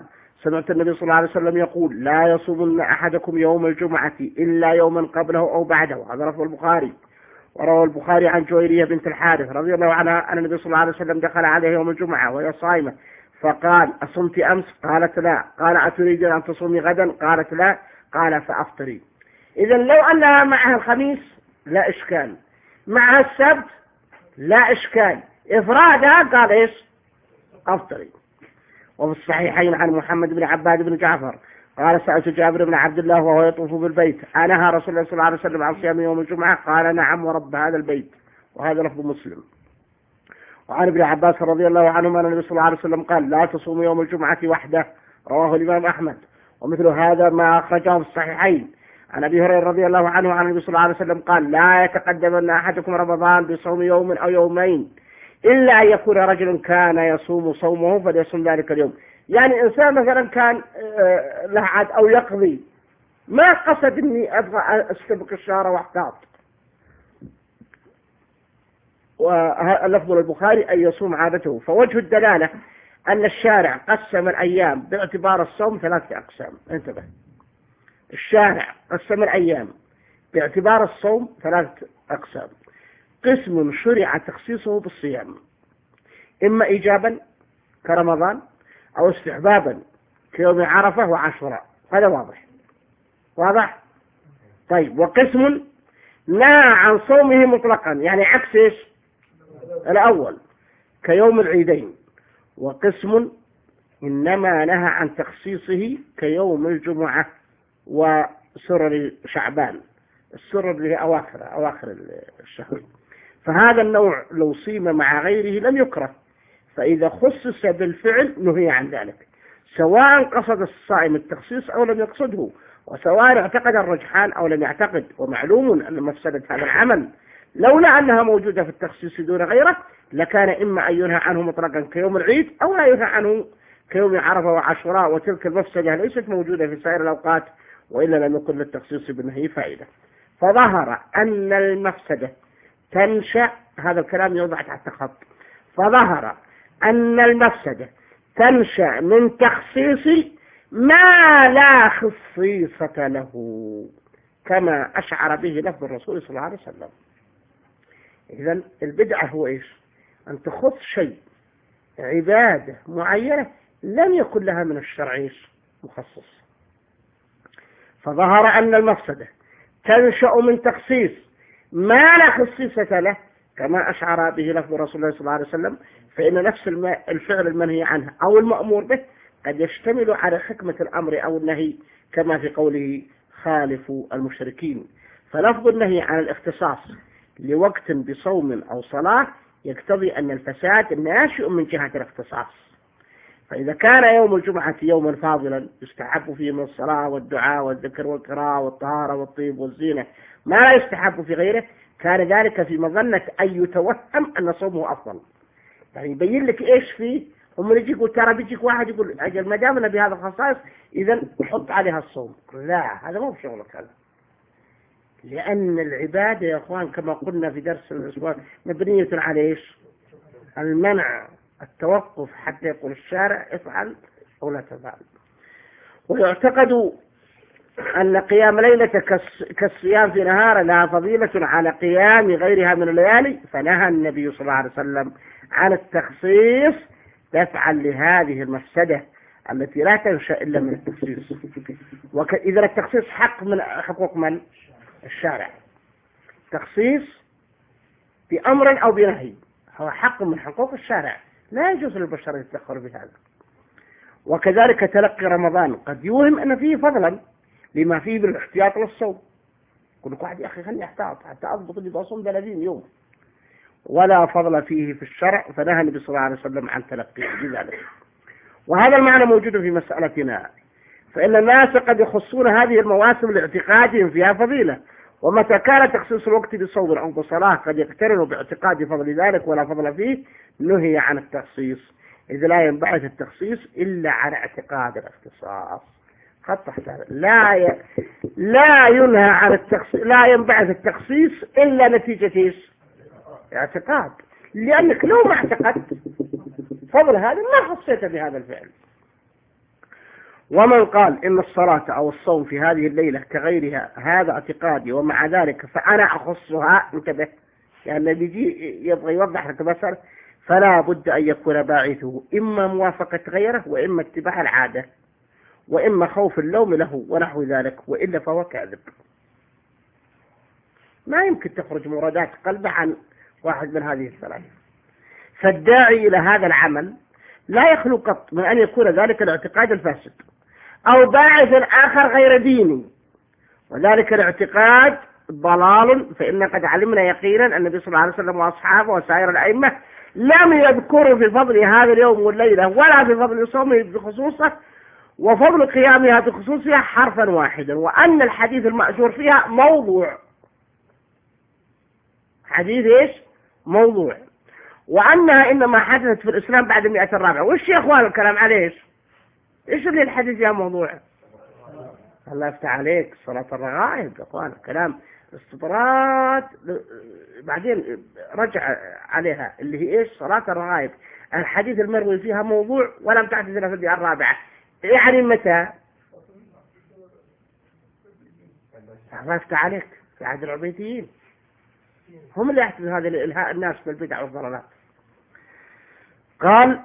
سمعت النبي صلى الله عليه وسلم يقول لا يصومن أحدكم يوم الجمعة إلا يوما قبله أو بعده. هذا لفظ البخاري. وروى البخاري عن جويرية بنت الحارث رضي الله عنها أن النبي صلى الله عليه وسلم دخل عليها يوم الجمعة وهي صائمة فقال أصمت أمس؟ قالت لا. قال أتريدين أن تصومي غدا؟ قالت لا. قال فأفطري. إذا لو أنها معها الخميس لا إشكال، معها السبت لا إشكال، إفرادها قال إيش؟ أفطري. وفي الصحيحين عن محمد بن عباد بن جعفر قال سألت جابر بن عبد الله وهو يطوف بالبيت أنهى رسول الله صلى الله عليه وسلم عن صيام يوم الجمعة؟ قال نعم ورب هذا البيت. وهذا لفظ مسلم. وعن ابن عباس رضي الله عنهما أن النبي صلى الله عليه وسلم قال لا تصوم يوم الجمعة وحده. رواه الإمام أحمد. ومثل هذا ما أخرجه في الصحيحين عن أبي هريرة رضي الله عنه عن النبي صلى الله عليه وسلم قال لا يتقدمن أحدكم رمضان بصوم يوم أو يومين إلا أن يكون رجل كان يصوم صومه فليصوم ذلك اليوم. يعني إنسان مثلا كان له عاد أو يقضي ما قصد إني أبغى أستبق الشهر واحتاط. ولفظ البخاري أن يصوم عادته. فوجه الدلالة أن الشارع قسم الأيام باعتبار الصوم ثلاثة أقسام. انتبه، الشارع قسم الأيام باعتبار الصوم ثلاثة أقسام. قسم شرع تخصيصه بالصيام إما إيجابا كرمضان أو استحبابا كيوم عرفة وعاشوراء. هذا واضح واضح طيب. وقسم نهى عن صومه مطلقا يعني عكس إيش الأول كيوم العيدين. وقسم إنما نهى عن تخصيصه كيوم الجمعة وسرر شعبان، السرر اللي هي أواخر أواخر الشهر. فهذا النوع لو صيم مع غيره لم يكره، فإذا خصص بالفعل نهي عن ذلك سواء قصد الصائم التخصيص أو لم يقصده، وسواء اعتقد الرجحان أو لم يعتقد. ومعلوم أن مفسدة هذا العمل لولا أنها موجودة في التخصيص دون غيره لكان إما أن ينهى عنه مطلقا كيوم العيد أو لا ينهى عنه كيوم عرفة وعاشوراء. وتلك المفسدة ليست موجودة في سائر الأوقات وإلا لم يكن للتخصيص بالنهي فائدة. فظهر أن المفسدة تنشأ، هذا الكلام يوضع تحت خط، فظهر أن المفسدة تنشأ من تخصيص ما لا خصيصة له كما أشعر به لفظ الرسول صلى الله عليه وسلم. إذن البدعة هو إيش؟ أن تخص شيء عبادة معينة لم يكن لها من الشرع مخصص. فظهر أن المفسدة تنشأ من تخصيص ما لا خصيصة له كما أشعر به لفظ رسول الله صلى الله عليه وسلم. فإن نفس الفعل المنهي عنه أو المأمور به قد يشتمل على حكمة الأمر أو النهي كما في قوله خالفوا المشركين. فلفظ النهي عن الاختصاص لوقت بصوم أو صلاة يقتضي أن الفساد ناشئ من جهة الاختصاص. فإذا كان يوم الجمعة يوما فاضلا يستحب فيه من الصلاة والدعاء والذكر والقراءة والطهارة والطيب والزينة ما لا يستحب في غيره كان ذلك في مظنة أن يتوهم أن صومه أفضل. يعني يبين لك إيش فيه، هم يجي يقول ترى بيجيك واحد يقول أجل ما دامنا بهذا الخصائص إذا حط عليها الصوم. لا، هذا مو بشغلك هذا، لأن العبادة يا أخوان كما قلنا في درس الأسبوع مبنية على إيش؟ المنع، التوقف حتى يقول الشارع افعل أو لا تفعل. ويعتقد أن قيام ليلة كالصيام في نهار لها فضيلة على قيام غيرها من الليالي، فنهى النبي صلى الله عليه وسلم عن التخصيص دفعا لهذه المفسدة التي لا تنشأ إلا من التخصيص. وإذا التخصيص حق من حقوق من؟ الشارع. تخصيص بأمر أو بنهي هو حق من حقوق الشارع، لا يجوز للبشر يتدخلوا في هذا. وكذلك تلقي رمضان قد يوهم أن فيه فضلا لما فيه بالاحتياط للصوم. يقول لك واحد يا أخي خلني احتاط حتى أضبط اللي بصوم ثلاثين يوم، ولا فضل فيه في الشرع، فنهى النبي صلى الله عليه وسلم عن تلقيه بذلك. وهذا المعنى موجود في مسألتنا، فإن الناس قد يخصون هذه المواسم لاعتقادهم فيها فضيلة، ومتى كان تخصيص الوقت بصوم أو بصلاة قد يقترن باعتقاد فضل ذلك ولا فضل فيه نهي عن التخصيص، إذ لا ينبعث التخصيص إلا على اعتقاد الاختصاص. خط لا ي... لا ينهى عن التخصيص، لا ينبعث التخصيص إلا نتيجة إيش؟ اعتقاد، لأنك لو ما اعتقدت فضل هذا ما خصيت بهذا الفعل. ومن قال إن الصلاة أو الصوم في هذه الليلة كغيرها هذا اعتقادي ومع ذلك فأنا أخصها، انتبه يعني بيجي يبغى يوضح لك مثلا، فلا بد أن يكون باعثه إما موافقة غيره وإما اتباع العادة وإما خوف اللوم له ونحو ذلك، وإلا فهو كاذب. ما يمكن تخرج مرادات قلبه عن واحد من هذه الثلاث. فالداعي إلى هذا العمل لا يخلو قط من أن يكون ذلك الاعتقاد الفاسد أو باعث آخر غير ديني، وذلك الاعتقاد ضلال. فإن قد علمنا يقينا أن النبي صلى الله عليه وسلم وأصحابه وسائر الأئمة لم يذكروا في فضل هذا اليوم والليلة ولا في فضل صومه بخصوصه وفضل قيامها بخصوصها حرفا واحدا، وأن الحديث المأثور فيها موضوع، حديث إيش؟ موضوع، وأنها إنما حدثت في الإسلام بعد المئة الرابعة. وإيش يا أخوان الكلام عليه إيش؟ إيش اللي الحديث يا موضوع؟ الله يفتح عليك، صلاة الرغائب يا أخوان، كلام استطراد بعدين رجع عليها اللي هي إيش؟ صلاة الرغائب، الحديث المروي فيها موضوع ولم تحدث إلا في المئة الرابعة، يعني متى؟ الله يفتح عليك، في عهد العبيديين هم اللي يحدثوا هذا الإلهاء الناس بالبدع والضلالات. قال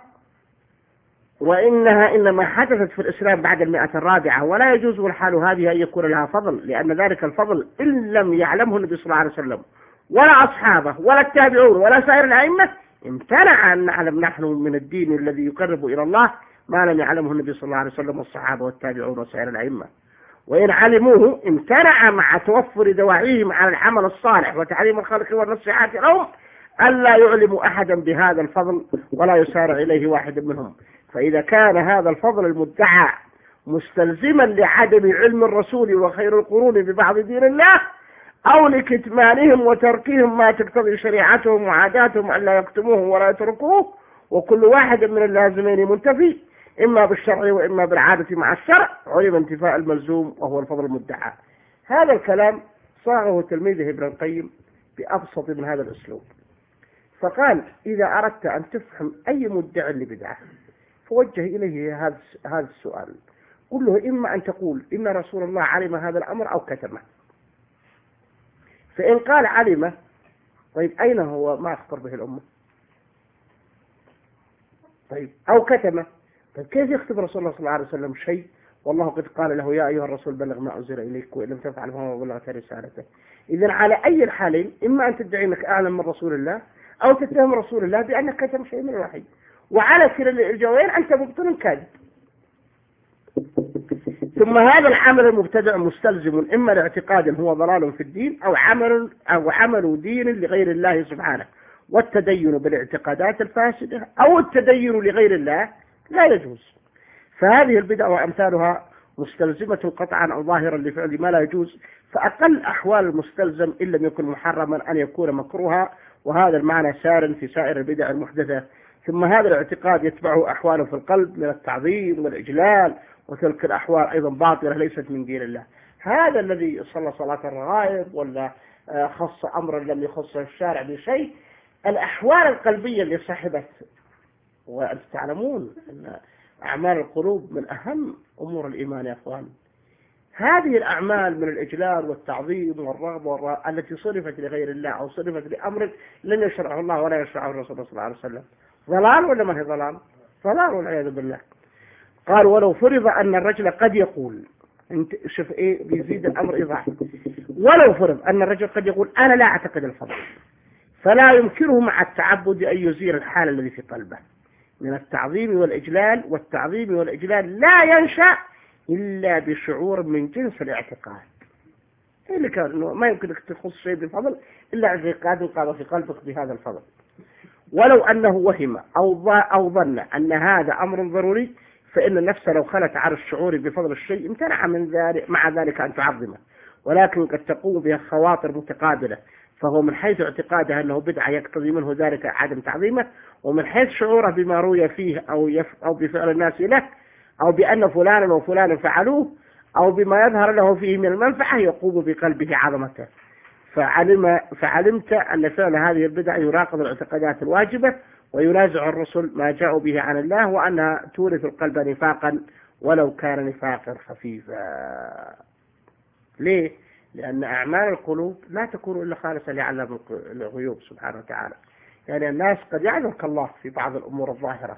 وإنها إنما حدثت في الإسلام بعد المئة الرابعة، ولا يجوز الحال هذه أن يكون لها فضل، لأن ذلك الفضل إن لم يعلمه النبي صلى الله عليه وسلم ولا أصحابه ولا التابعون ولا سائر الأئمة امتنع أن نعلم نحن من الدين الذي يقرب إلى الله ما لم يعلمه النبي صلى الله عليه وسلم والصحابة والتابعون وسائر الأئمة، وإن علموه امتنع مع توفر دواعيهم على العمل الصالح وتعليم الخلق والنصيحات لهم ألا يعلموا أحدا بهذا الفضل ولا يسارع إليه واحد منهم. فإذا كان هذا الفضل المدعى مستلزما لعدم علم الرسول وخير القرون ببعض دين الله أو لكتمانهم وتركهم ما تقتضي شريعتهم وعاداتهم ألا يكتموه ولا يتركوه، وكل واحد من اللازمين منتفي إما بالشرع وإما بالعادة مع الشرع، علم انتفاء الملزوم وهو الفضل المدعى. هذا الكلام صاغه تلميذه ابن القيم بأبسط من هذا الأسلوب، فقال إذا أردت أن تفهم أي مدع لبدعة فوجه إليه هذا هذا السؤال، قل له إما أن تقول إن رسول الله علم هذا الأمر أو كتمه، فإن قال علمه طيب أين هو ما أخبر به الأمة؟ طيب أو كتمه، طيب كيف يكتب رسول الله صلى الله عليه وسلم شيء والله قد قال له يا أيها الرسول بلغ ما أنزل إليك وإن لم تفعل فما بلغت رسالته؟ إذن على أي الحالين إما أن تدعي أنك أعلم من رسول الله أو تتهم رسول الله بأنك كتم شيء من الوحي، وعلى كلا الجوين أنت مبطل كاذب. ثم هذا العمل المبتدع مستلزم إما لاعتقاد هو ضلال في الدين أو عمل أو عمل دين لغير الله سبحانه، والتدين بالاعتقادات الفاسدة أو التدين لغير الله لا يجوز. فهذه البدع وأمثالها مستلزمة قطعا أو ظاهرا لفعل ما لا يجوز، فأقل أحوال المستلزم إن لم يكن محرما أن يكون مكروها، وهذا المعنى سار في سائر البدع المحدثة. ثم هذا الاعتقاد يتبعه أحوال في القلب من التعظيم والإجلال، وتلك الأحوال أيضا باطلة ليست من دين الله. هذا الذي صلى صلاة الرغائب ولا خص أمرا لم يخص الشارع بشيء، الأحوال القلبية اللي صاحبت، وأنتم تعلمون أن أعمال القلوب من أهم أمور الإيمان يا أخوان. هذه الأعمال من الإجلال والتعظيم والرغبة والرغبة التي صرفت لغير الله أو صرفت لأمر لم يشرعه الله ولا يشرعه الرسول صلى الله عليه وسلم، ضلال ولا ما هي ضلال؟ ضلال والعياذ بالله. قال ولو فرض أن الرجل قد يقول، انت شوف إيه بيزيد الأمر إيضاح، ولو فرض أن الرجل قد يقول أنا لا أعتقد الفضل، فلا يمكنه مع التعبد أن يزيل الحال الذي في قلبه من التعظيم والإجلال، والتعظيم والإجلال لا ينشأ إلا بشعور من جنس الاعتقاد. إيه اللي كان إنه ما يمكنك تخص شيء بالفضل إلا اعتقاد قام في قلبك بهذا الفضل. ولو أنه وهم أو أو ظن أن هذا أمر ضروري، فإن النفس لو خلت عن الشعور بفضل الشيء امتنع من ذلك مع ذلك أن تعظمه، ولكن قد تقوم بها خواطر متقابلة، فهو من حيث اعتقادها أنه بدعة يقتضي منه ذلك عدم تعظيمه، ومن حيث شعوره بما روي فيه أو, يف أو بفعل الناس له، أو بأن فلانا وفلانا فعلوه، أو بما يظهر له فيه من المنفعة يقوم بقلبه عظمته. فعلم فعلمت أن فعل هذه البدع يراقب الاعتقادات الواجبة وينازع الرسل ما جاءوا به عن الله، وأنها تورث القلب نفاقا ولو كان نفاقا خفيفا. ليه؟ لأن أعمال القلوب لا تكون إلا خالصة لعلم الغيوب سبحانه وتعالى. يعني الناس قد يعذرك الله في بعض الأمور الظاهرة،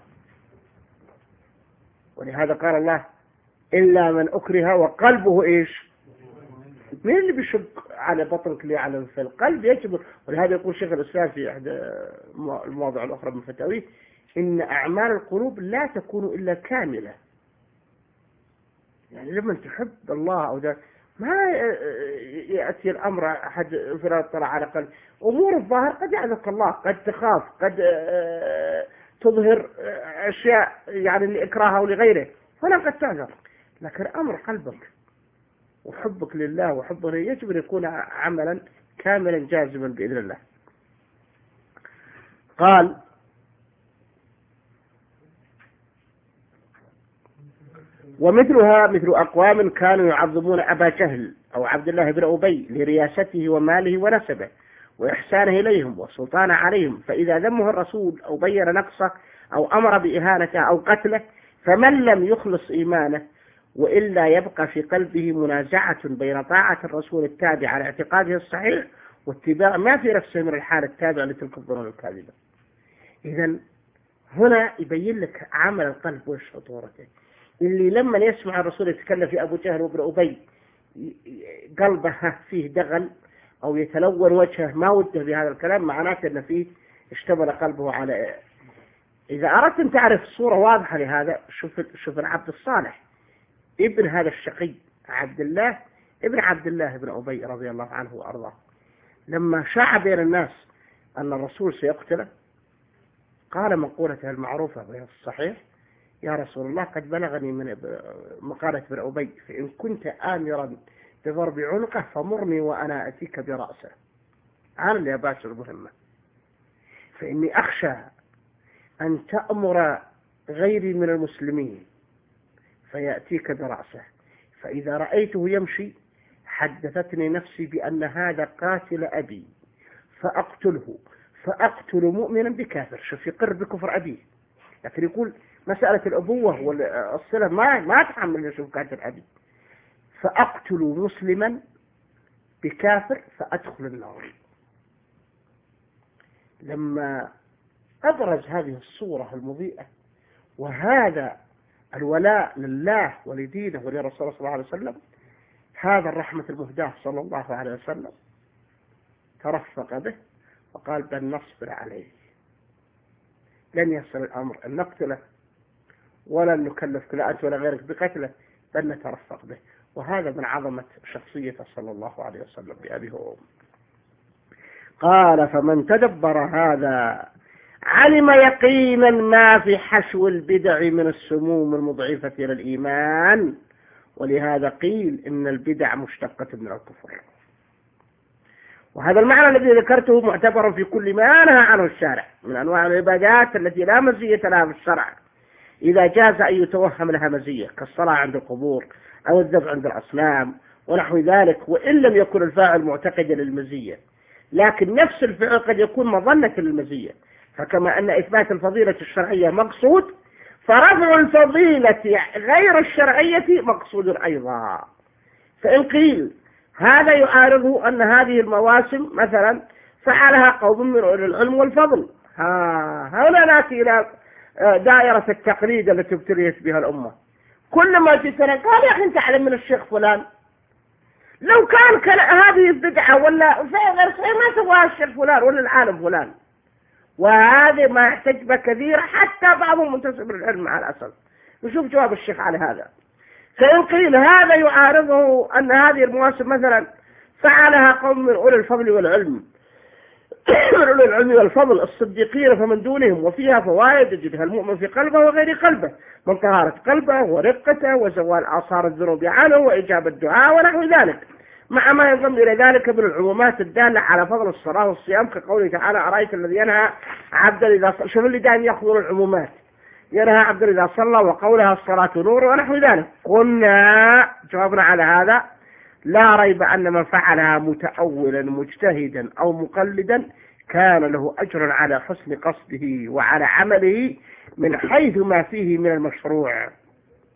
ولهذا قال الله إلا من أكره وقلبه إيش؟ مين اللي بيشق على بطنك اللي يعلم في القلب يجب. ولهذا يقول شيخ الإسلام في أحد المواضع الأخرى من فتاويه إن أعمال القلوب لا تكون إلا كاملة. يعني لما تحب الله أو ده ما يأتي الأمر أحد انفراد طلع على قلب. أمور الظاهر قد يعذرك الله، قد تخاف، قد تظهر أشياء يعني لإكراهها ولغيره، فلا قد تعذر. لكن أمر قلبك وحبك لله وحبه لله يجب أن يكون عملا كاملا جازما بإذن الله. قال ومثلها مثل أقوام كانوا يعظمون أبا جهل أو عبد الله بن أبي لرياسته وماله ونسبه وإحسانه إليهم والسلطان عليهم، فإذا ذمه الرسول أو بين نقصه أو أمر بإهانته أو قتله فمن لم يخلص إيمانه وإلا يبقى في قلبه منازعة بين طاعة الرسول التابع على اعتقاده الصحيح واتباع ما في نفسه من الحال التابع لتلك الظنون الكاذبة. إذن هنا يبين لك عمل القلب وش خطورته. اللي لما يسمع الرسول يتكلم في أبو جهل وابن أبي قلبه فيه دغل أو يتلون وجهه ما وده بهذا الكلام، معناته أن فيه اشتمل قلبه على. إذا أردت أن تعرف صورة واضحة لهذا شوف شوف العبد الصالح ابن هذا الشقي عبد الله ابن عبد الله بن أبي رضي الله عنه وأرضاه، لما شاع بين الناس أن الرسول سيقتله قال مقولته المعروفة في الصحيح: يا رسول الله قد بلغني من مقالة ابن أبي فإن كنت آمرا بضرب عنقه فمرني وأنا أتيك برأسه، أنا اللي أباشر المهمة، فإني أخشى أن تأمر غيري من المسلمين فيأتيك برأسه، فإذا رأيته يمشي حدثتني نفسي بأن هذا قاتل أبي فأقتله فأقتل مؤمنا بكافر. شوف يقر بكفر أبيه، لكن يقول مسألة الأبوة والصلة ما ما تحمل يشوف قاتل أبي، فأقتل مسلما بكافر فأدخل النار. لما أبرز هذه الصورة المضيئة وهذا الولاء لله ولدينه ولرسوله صلى الله عليه وسلم، هذا الرحمة المهداة صلى الله عليه وسلم ترفق به وقال بل نصبر عليه، لن يصل الأمر أن نقتله ولا نكلف لا أنت ولا غيرك بقتله، بل نترفق به. وهذا من عظمة شخصيته صلى الله عليه وسلم بأبيه وأمه. قال فمن تدبر هذا علم يقينا ما في حشو البدع من السموم المضعفة إلى الإيمان، ولهذا قيل إن البدع مشتقة من الكفر. وهذا المعنى الذي ذكرته معتبر في كل ما نهى عنه الشارع من أنواع العبادات التي لا مزية لها في الشرع، إذا جاز أن يتوهم لها مزية كالصلاة عند القبور أو الذبح عند الأصنام ونحو ذلك، وإن لم يكن الفاعل معتقدا للمزية، لكن نفس الفعل قد يكون مظنة للمزية. فكما أن إثبات الفضيلة الشرعية مقصود، فرفع الفضيلة غير الشرعية مقصود أيضا. فإن قيل هذا يعارضه أن هذه المواسم مثلا فعلها قوم من أولي العلم والفضل، ها هنا نأتي إلى دائرة التقليد التي ابتليت بها الأمة. كل ما جئتنا قال يا أخي أنت أعلم من الشيخ فلان، لو كان هذه البدعة ولا غير صحيح ما سواها الشيخ فلان ولا العالم فلان. وهذا ما يحتج به كثير، حتى بعضهم منتسب للعلم مع الأسف. نشوف جواب الشيخ على هذا. فإن قيل هذا يعارضه أن هذه المواسم مثلا فعلها قوم من أولي الفضل والعلم من أولي العلم والفضل الصديقين فمن دونهم، وفيها فوائد يجدها المؤمن في قلبه وغير قلبه من طهارة قلبه ورقته وزوال آثار الذنوب عنه وإجابة الدعاء ونحو ذلك، مع ما ينضم إلى ذلك من العمومات الدالة على فضل الصلاة والصيام كقوله تعالى أرأيت الذي ينهى عبدا إذا صلى. شوف اللي دائما يأخذون العمومات، ينهى عبدا إذا صلى وقولها الصلاة نور ونحو ذلك. قلنا جوابنا على هذا لا ريب أن من فعلها متأولا مجتهدا أو مقلدا كان له أجر على حسن قصده وعلى عمله من حيث ما فيه من المشروع،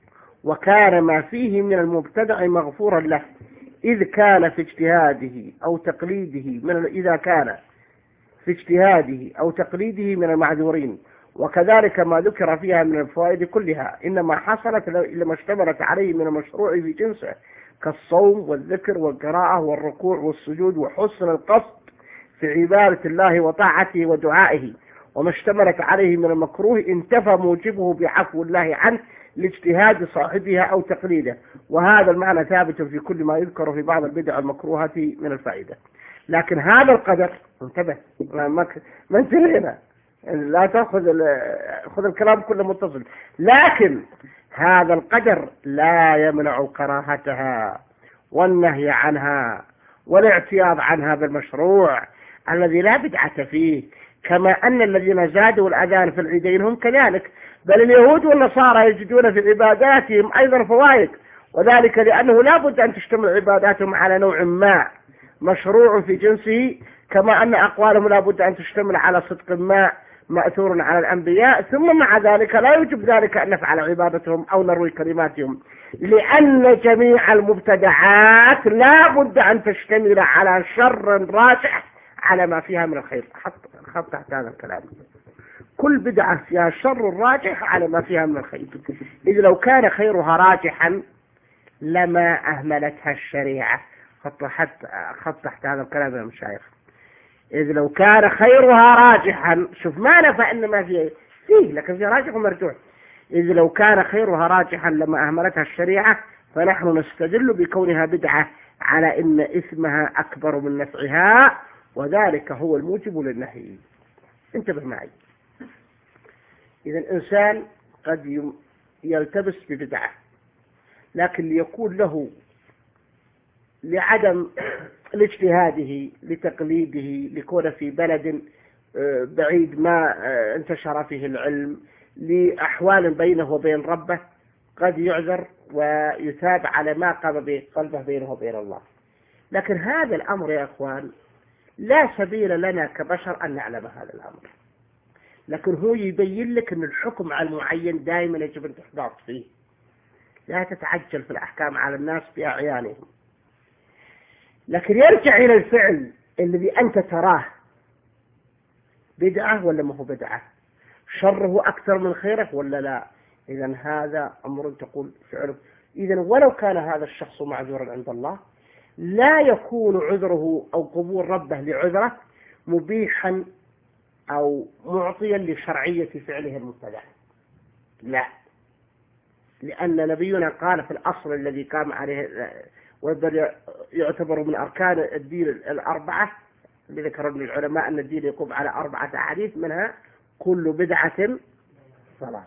وكان ما فيه من المبتدع مغفورا له إذ كان في اجتهاده أو تقليده من إذا كان في اجتهاده أو تقليده من المعذورين. وكذلك ما ذكر فيها من الفوائد كلها إنما حصلت لما اشتملت عليه من المشروع في جنسه كالصوم والذكر والقراءة والركوع والسجود وحسن القصد في عبادة الله وطاعته ودعائه. وما اشتملت عليه من المكروه انتفى موجبه بعفو الله عنه لاجتهاد صاحبها أو تقليده. وهذا المعنى ثابت في كل ما يذكر في بعض البدع المكروهة من الفائدة. لكن هذا القدر انتبه ما انتهينا، لا تأخذ خذ الكلام كله متصل، لكن هذا القدر لا يمنع كراهتها والنهي عنها والاعتياض عنها بالمشروع الذي لا بدعة فيه، كما أن الذين زادوا الأذان في العيدين هم كذلك، بل اليهود والنصارى يجدون في عباداتهم أيضا فوائد، وذلك لأنه لا بد أن تشتمل عباداتهم على نوع ما مشروع في جنسه، كما أن أقوالهم لا بد أن تشتمل على صدق ما مأثور على الأنبياء. ثم مع ذلك لا يجب ذلك أن نفعل عبادتهم أو نروي كلماتهم، لأن جميع المبتدعات لا بد أن تشتمل على شر راجح على ما فيها من الخير. خط تحت هذا الكلام، كل بدعة فيها شر راجح على ما فيها من الخير، إذ لو كان خيرها راجحا لما أهملتها الشريعة. خط تحت خط تحت هذا الكلام يا مشايخ، إذ لو كان خيرها راجحا، شوف ما نفى إن ما فيه فيه لكن فيه راجح ومرجوح، إذ لو كان خيرها راجحا لما أهملتها الشريعة، فنحن نستدل بكونها بدعة على إن إثمها أكبر من نفعها، وذلك هو الموجب للنهي. انتبه معي، إذا الإنسان قد يلتبس ببدعة، لكن ليكون له لعدم لاجتهاده لتقليده لكون في بلد بعيد ما انتشر فيه العلم لأحوال بينه وبين ربه، قد يعذر ويثاب على ما قام به قلبه بينه وبين الله. لكن هذا الأمر يا أخوان لا سبيل لنا كبشر أن نعلم هذا الأمر، لكن هو يبين لك أن الحكم على المعين دائما يجب أن تحتاط فيه، لا تتعجل في الأحكام على الناس بأعيانهم، لكن يرجع إلى الفعل الذي أنت تراه بدعة ولا ما هو بدعة، شره أكثر من خيره ولا لا. إذا هذا أمر تقول فعله. إذا ولو كان هذا الشخص معذورا عند الله لا يكون عذره أو قبول ربه لعذره مبيحا أو معطيا لشرعية فعله المبتدع، لا، لأن نبينا قال في الأصل الذي قام عليه وذل يعتبر من أركان الدين الأربعة اللي ذكر العلماء أن الدين يقوم على أربعة أحاديث منها كل بدعة ضلالة.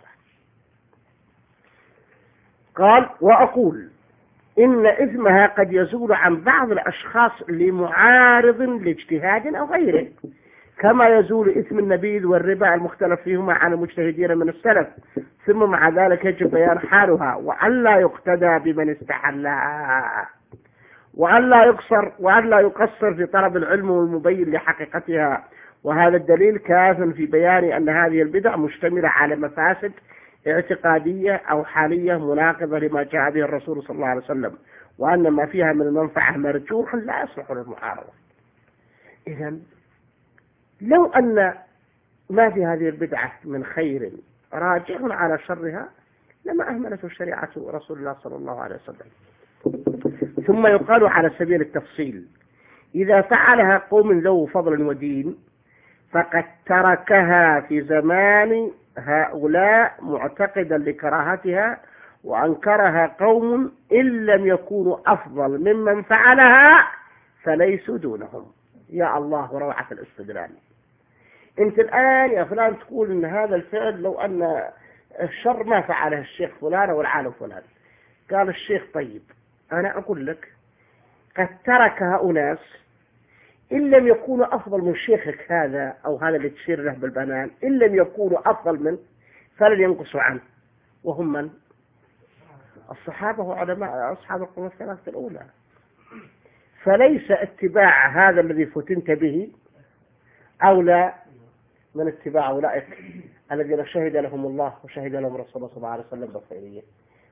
قال وأقول إن إثمها قد يزول عن بعض الأشخاص لمعارض لاجتهاد أو غيره، كما يزول إثم النبيذ والربا المختلف فيهما عن المجتهدين من السلف. ثم مع ذلك يجب بيان حالها وأن لا يقتدى بمن استحلها، وأن لا يقصر وأن لا يقصر في طلب العلم والمبين لحقيقتها. وهذا الدليل كاف في بيان أن هذه البدع مشتملة على مفاسد اعتقادية أو حالية مناقضة لما جاء به الرسول صلى الله عليه وسلم، وأن ما فيها من المنفعة مرجوح لا يصلح للمعارضة. إذا لو أن ما في هذه البدعة من خير راجع على شرها لما أهملته شريعة رسول الله صلى الله عليه وسلم. ثم يقال على سبيل التفصيل إذا فعلها قوم ذو فضل ودين فقد تركها في زمان هؤلاء معتقدا لكراهتها، وأنكرها قوم إن لم يكونوا أفضل ممن فعلها فليسوا دونهم. يا الله روعة الاستدلال. انت الآن يا فلان تقول ان هذا الفعل لو ان الشر ما فعله الشيخ فلان والعالم فلان، قال الشيخ طيب انا اقول لك قد تركها أناس إن لم يكونوا أفضل من شيخك هذا أو هذا اللي تشير له بالبنان، إن لم يكونوا أفضل منه فلن ينقصوا عنه، وهم من؟ الصحابة وعلماء أصحاب القرون الثلاثة الأولى. فليس اتباع هذا الذي فتنت به أولى من اتباع أولئك الذين شهد لهم الله وشهد لهم رسول الله صلى الله عليه وسلم بالخيرية.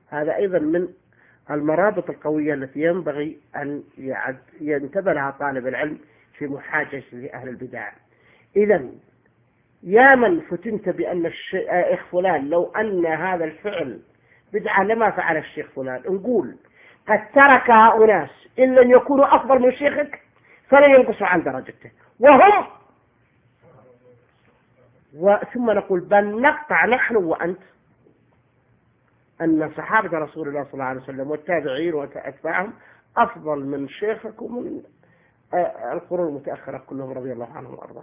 هذا أيضا من المرابط القوية التي ينبغي أن ينتبه لها طالب العلم في محاجة لأهل البدع. إذا يا من فتنت بأن الشيخ فلان لو أن هذا الفعل بدعة لما فعل الشيخ فلان، نقول قد ترك أناس إن لم يكونوا أفضل من شيخك فلن ينقصوا عن درجته وهم ثم نقول بل نقطع نحن وأنت أن صحابة رسول الله صلى الله عليه وسلم والتابعين وأتباعهم أفضل من شيخك ومن القرون المتأخرة كلهم رضي الله عنهم وأرضاهم.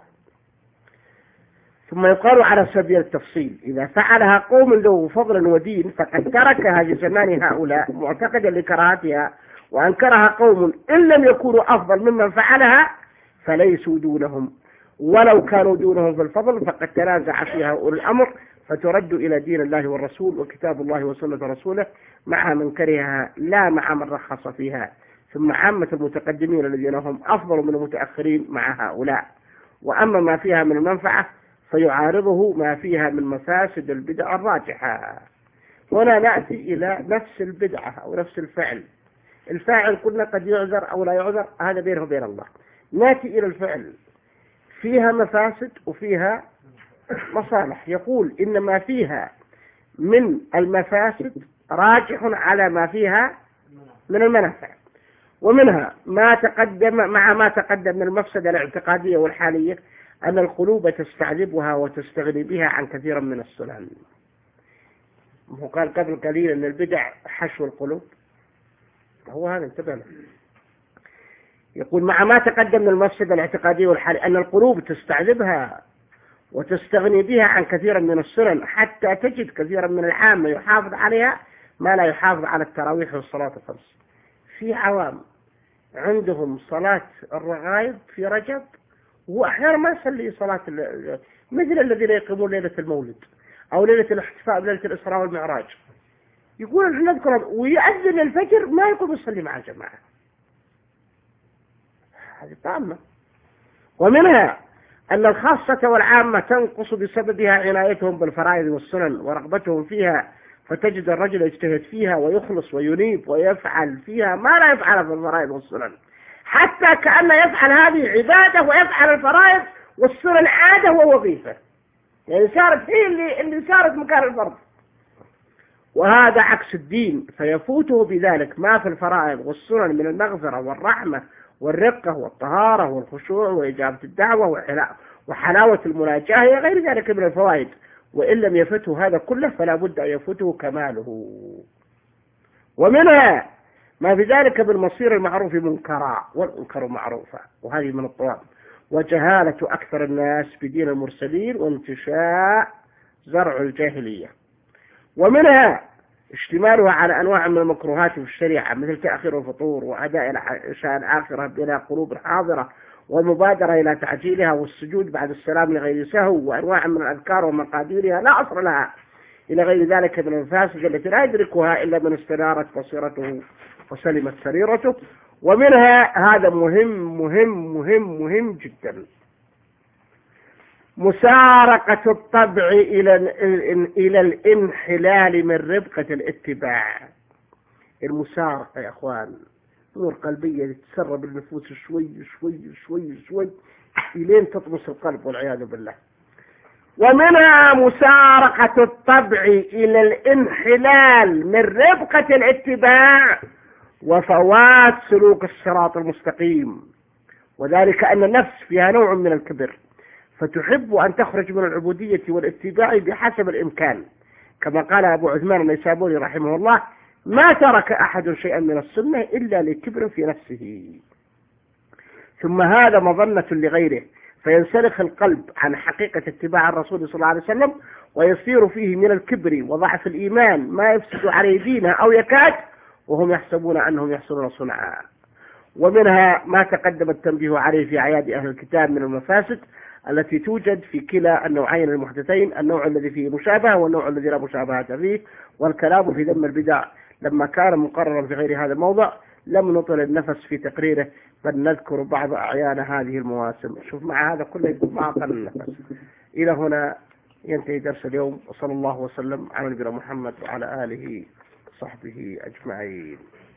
ثم يقال على سبيل التفصيل إذا فعلها قوم له فضلا ودين فقد تركها في زمان هؤلاء معتقدا لكراهتها، وأنكرها قوم إن لم يكونوا أفضل ممن فعلها فليسوا دونهم، ولو كانوا دونهم في الفضل فقد تنازع فيها أولو الأمر فترد إلى دين الله والرسول وكتاب الله وسنة رسوله مع من كرهها لا مع من رخص فيها. ثم عامة المتقدمين الذين هم أفضل من المتأخرين مع هؤلاء. وأما ما فيها من المنفعة فيعارضه ما فيها من مفاسد البدع الراجحة. هنا نأتي إلى نفس البدعة أو نفس الفعل. الفاعل قلنا قد يعذر أو لا يعذر، هذا بينه وبين الله. نأتي إلى الفعل فيها مفاسد وفيها مصالح. يقول إن ما فيها من المفاسد راجح على ما فيها من المنافع، ومنها ما تقدم مع ما تقدم من المفسدة الاعتقادية والحالية أن القلوب تستعذبها وتستغني بها عن كثير من السنن. هو قال قبل قليل أن البدع حشو القلوب، هو هذا انتبه له. يقول مع ما تقدم من المفسدة الاعتقادية والحالية أن القلوب تستعذبها وتستغني بها عن كثير من السنن حتى تجد كثيرا من العامة يحافظ عليها ما لا يحافظ على التراويح والصلاة الخمس. في عوام عندهم صلاة الرغائب في رجب وأحيانا ما يصلي صلاة مثل الذين يقيمون ليلة المولد أو ليلة الاحتفاء بليلة الإسراء والمعراج، يقول نحن نذكر ويأذن الفجر ما يقوم يصلي مع الجماعة. هذه طامة. ومنها أن الخاصة والعامة تنقص بسببها عنايتهم بالفرائض والسنن ورغبتهم فيها، فتجد الرجل يجتهد فيها ويخلص وينيب ويفعل فيها ما لا يفعل في الفرائض والسنن، حتى كأن يفعل هذه عبادة ويفعل الفرائض والسنن عادة ووظيفة، يعني صارت هي اللي, اللي صارت مكان الفرض. وهذا عكس الدين، فيفوته بذلك ما في الفرائض والسنن من المغفرة والرحمة والرقة والطهارة والخشوع وإجابة الدعوة وحلاوة المناجاة غير ذلك من الفوائد. وإن لم يفته هذا كله فلا بد أن يفته كماله. ومنها ما في ذلك بالمصير المعروف منكرا والمنكر معروفا، وهذه من الطوام، وجهالة أكثر الناس بدين المرسلين وانتشاء زرع الجاهلية. ومنها اشتمالها على أنواع من المكروهات في الشريعة مثل تأخير الفطور وأداء العشاء الآخرة بلا قلوب حاضرة والمبادرة إلى تعجيلها والسجود بعد السلام لغير سهو وأنواع من الأذكار ومقاديرها لا أصل لها إلى غير ذلك من المفاسد التي لا يدركها إلا من استنارت بصيرته وسلمت سريرته. ومنها هذا مهم مهم مهم مهم جدا مسارقة الطبع إلى إلى الانحلال من ربقة الاتباع. المسارقة يا أخوان نور قلبية تتسرب النفوس شوي شوي شوي شوي إلين تطمس القلب والعياذ بالله. ومنها مسارقة الطبع إلى الانحلال من ربقة الاتباع وفوات سلوك الصراط المستقيم، وذلك أن النفس فيها نوع من الكبر فتحب أن تخرج من العبودية والاتباع بحسب الإمكان، كما قال أبو عثمان النيسابوري رحمه الله: ما ترك أحد شيئا من السنة إلا لكبر في نفسه. ثم هذا مظنة لغيره فينسلخ القلب عن حقيقة اتباع الرسول صلى الله عليه وسلم ويصير فيه من الكبر وضعف الإيمان ما يفسد عليه دينه أو يكاد، وهم يحسبون أنهم يحسنون صنعا. ومنها ما تقدم التنبيه عليه في أعياد أهل الكتاب من المفاسد التي توجد في كلا النوعين المحدثين، النوع الذي فيه مشابهة والنوع الذي لا مشابهة فيه. والكلام في ذم البدع لما كان مقررا في غير هذا الموضع لم نطل النفس في تقريره، بل نذكر بعض أعيان هذه المواسم. شوف مع هذا كله يكون ما أقل النفس. إلى هنا ينتهي درس اليوم، وصلى الله وسلم على نبينا محمد وعلى آله وصحبه أجمعين.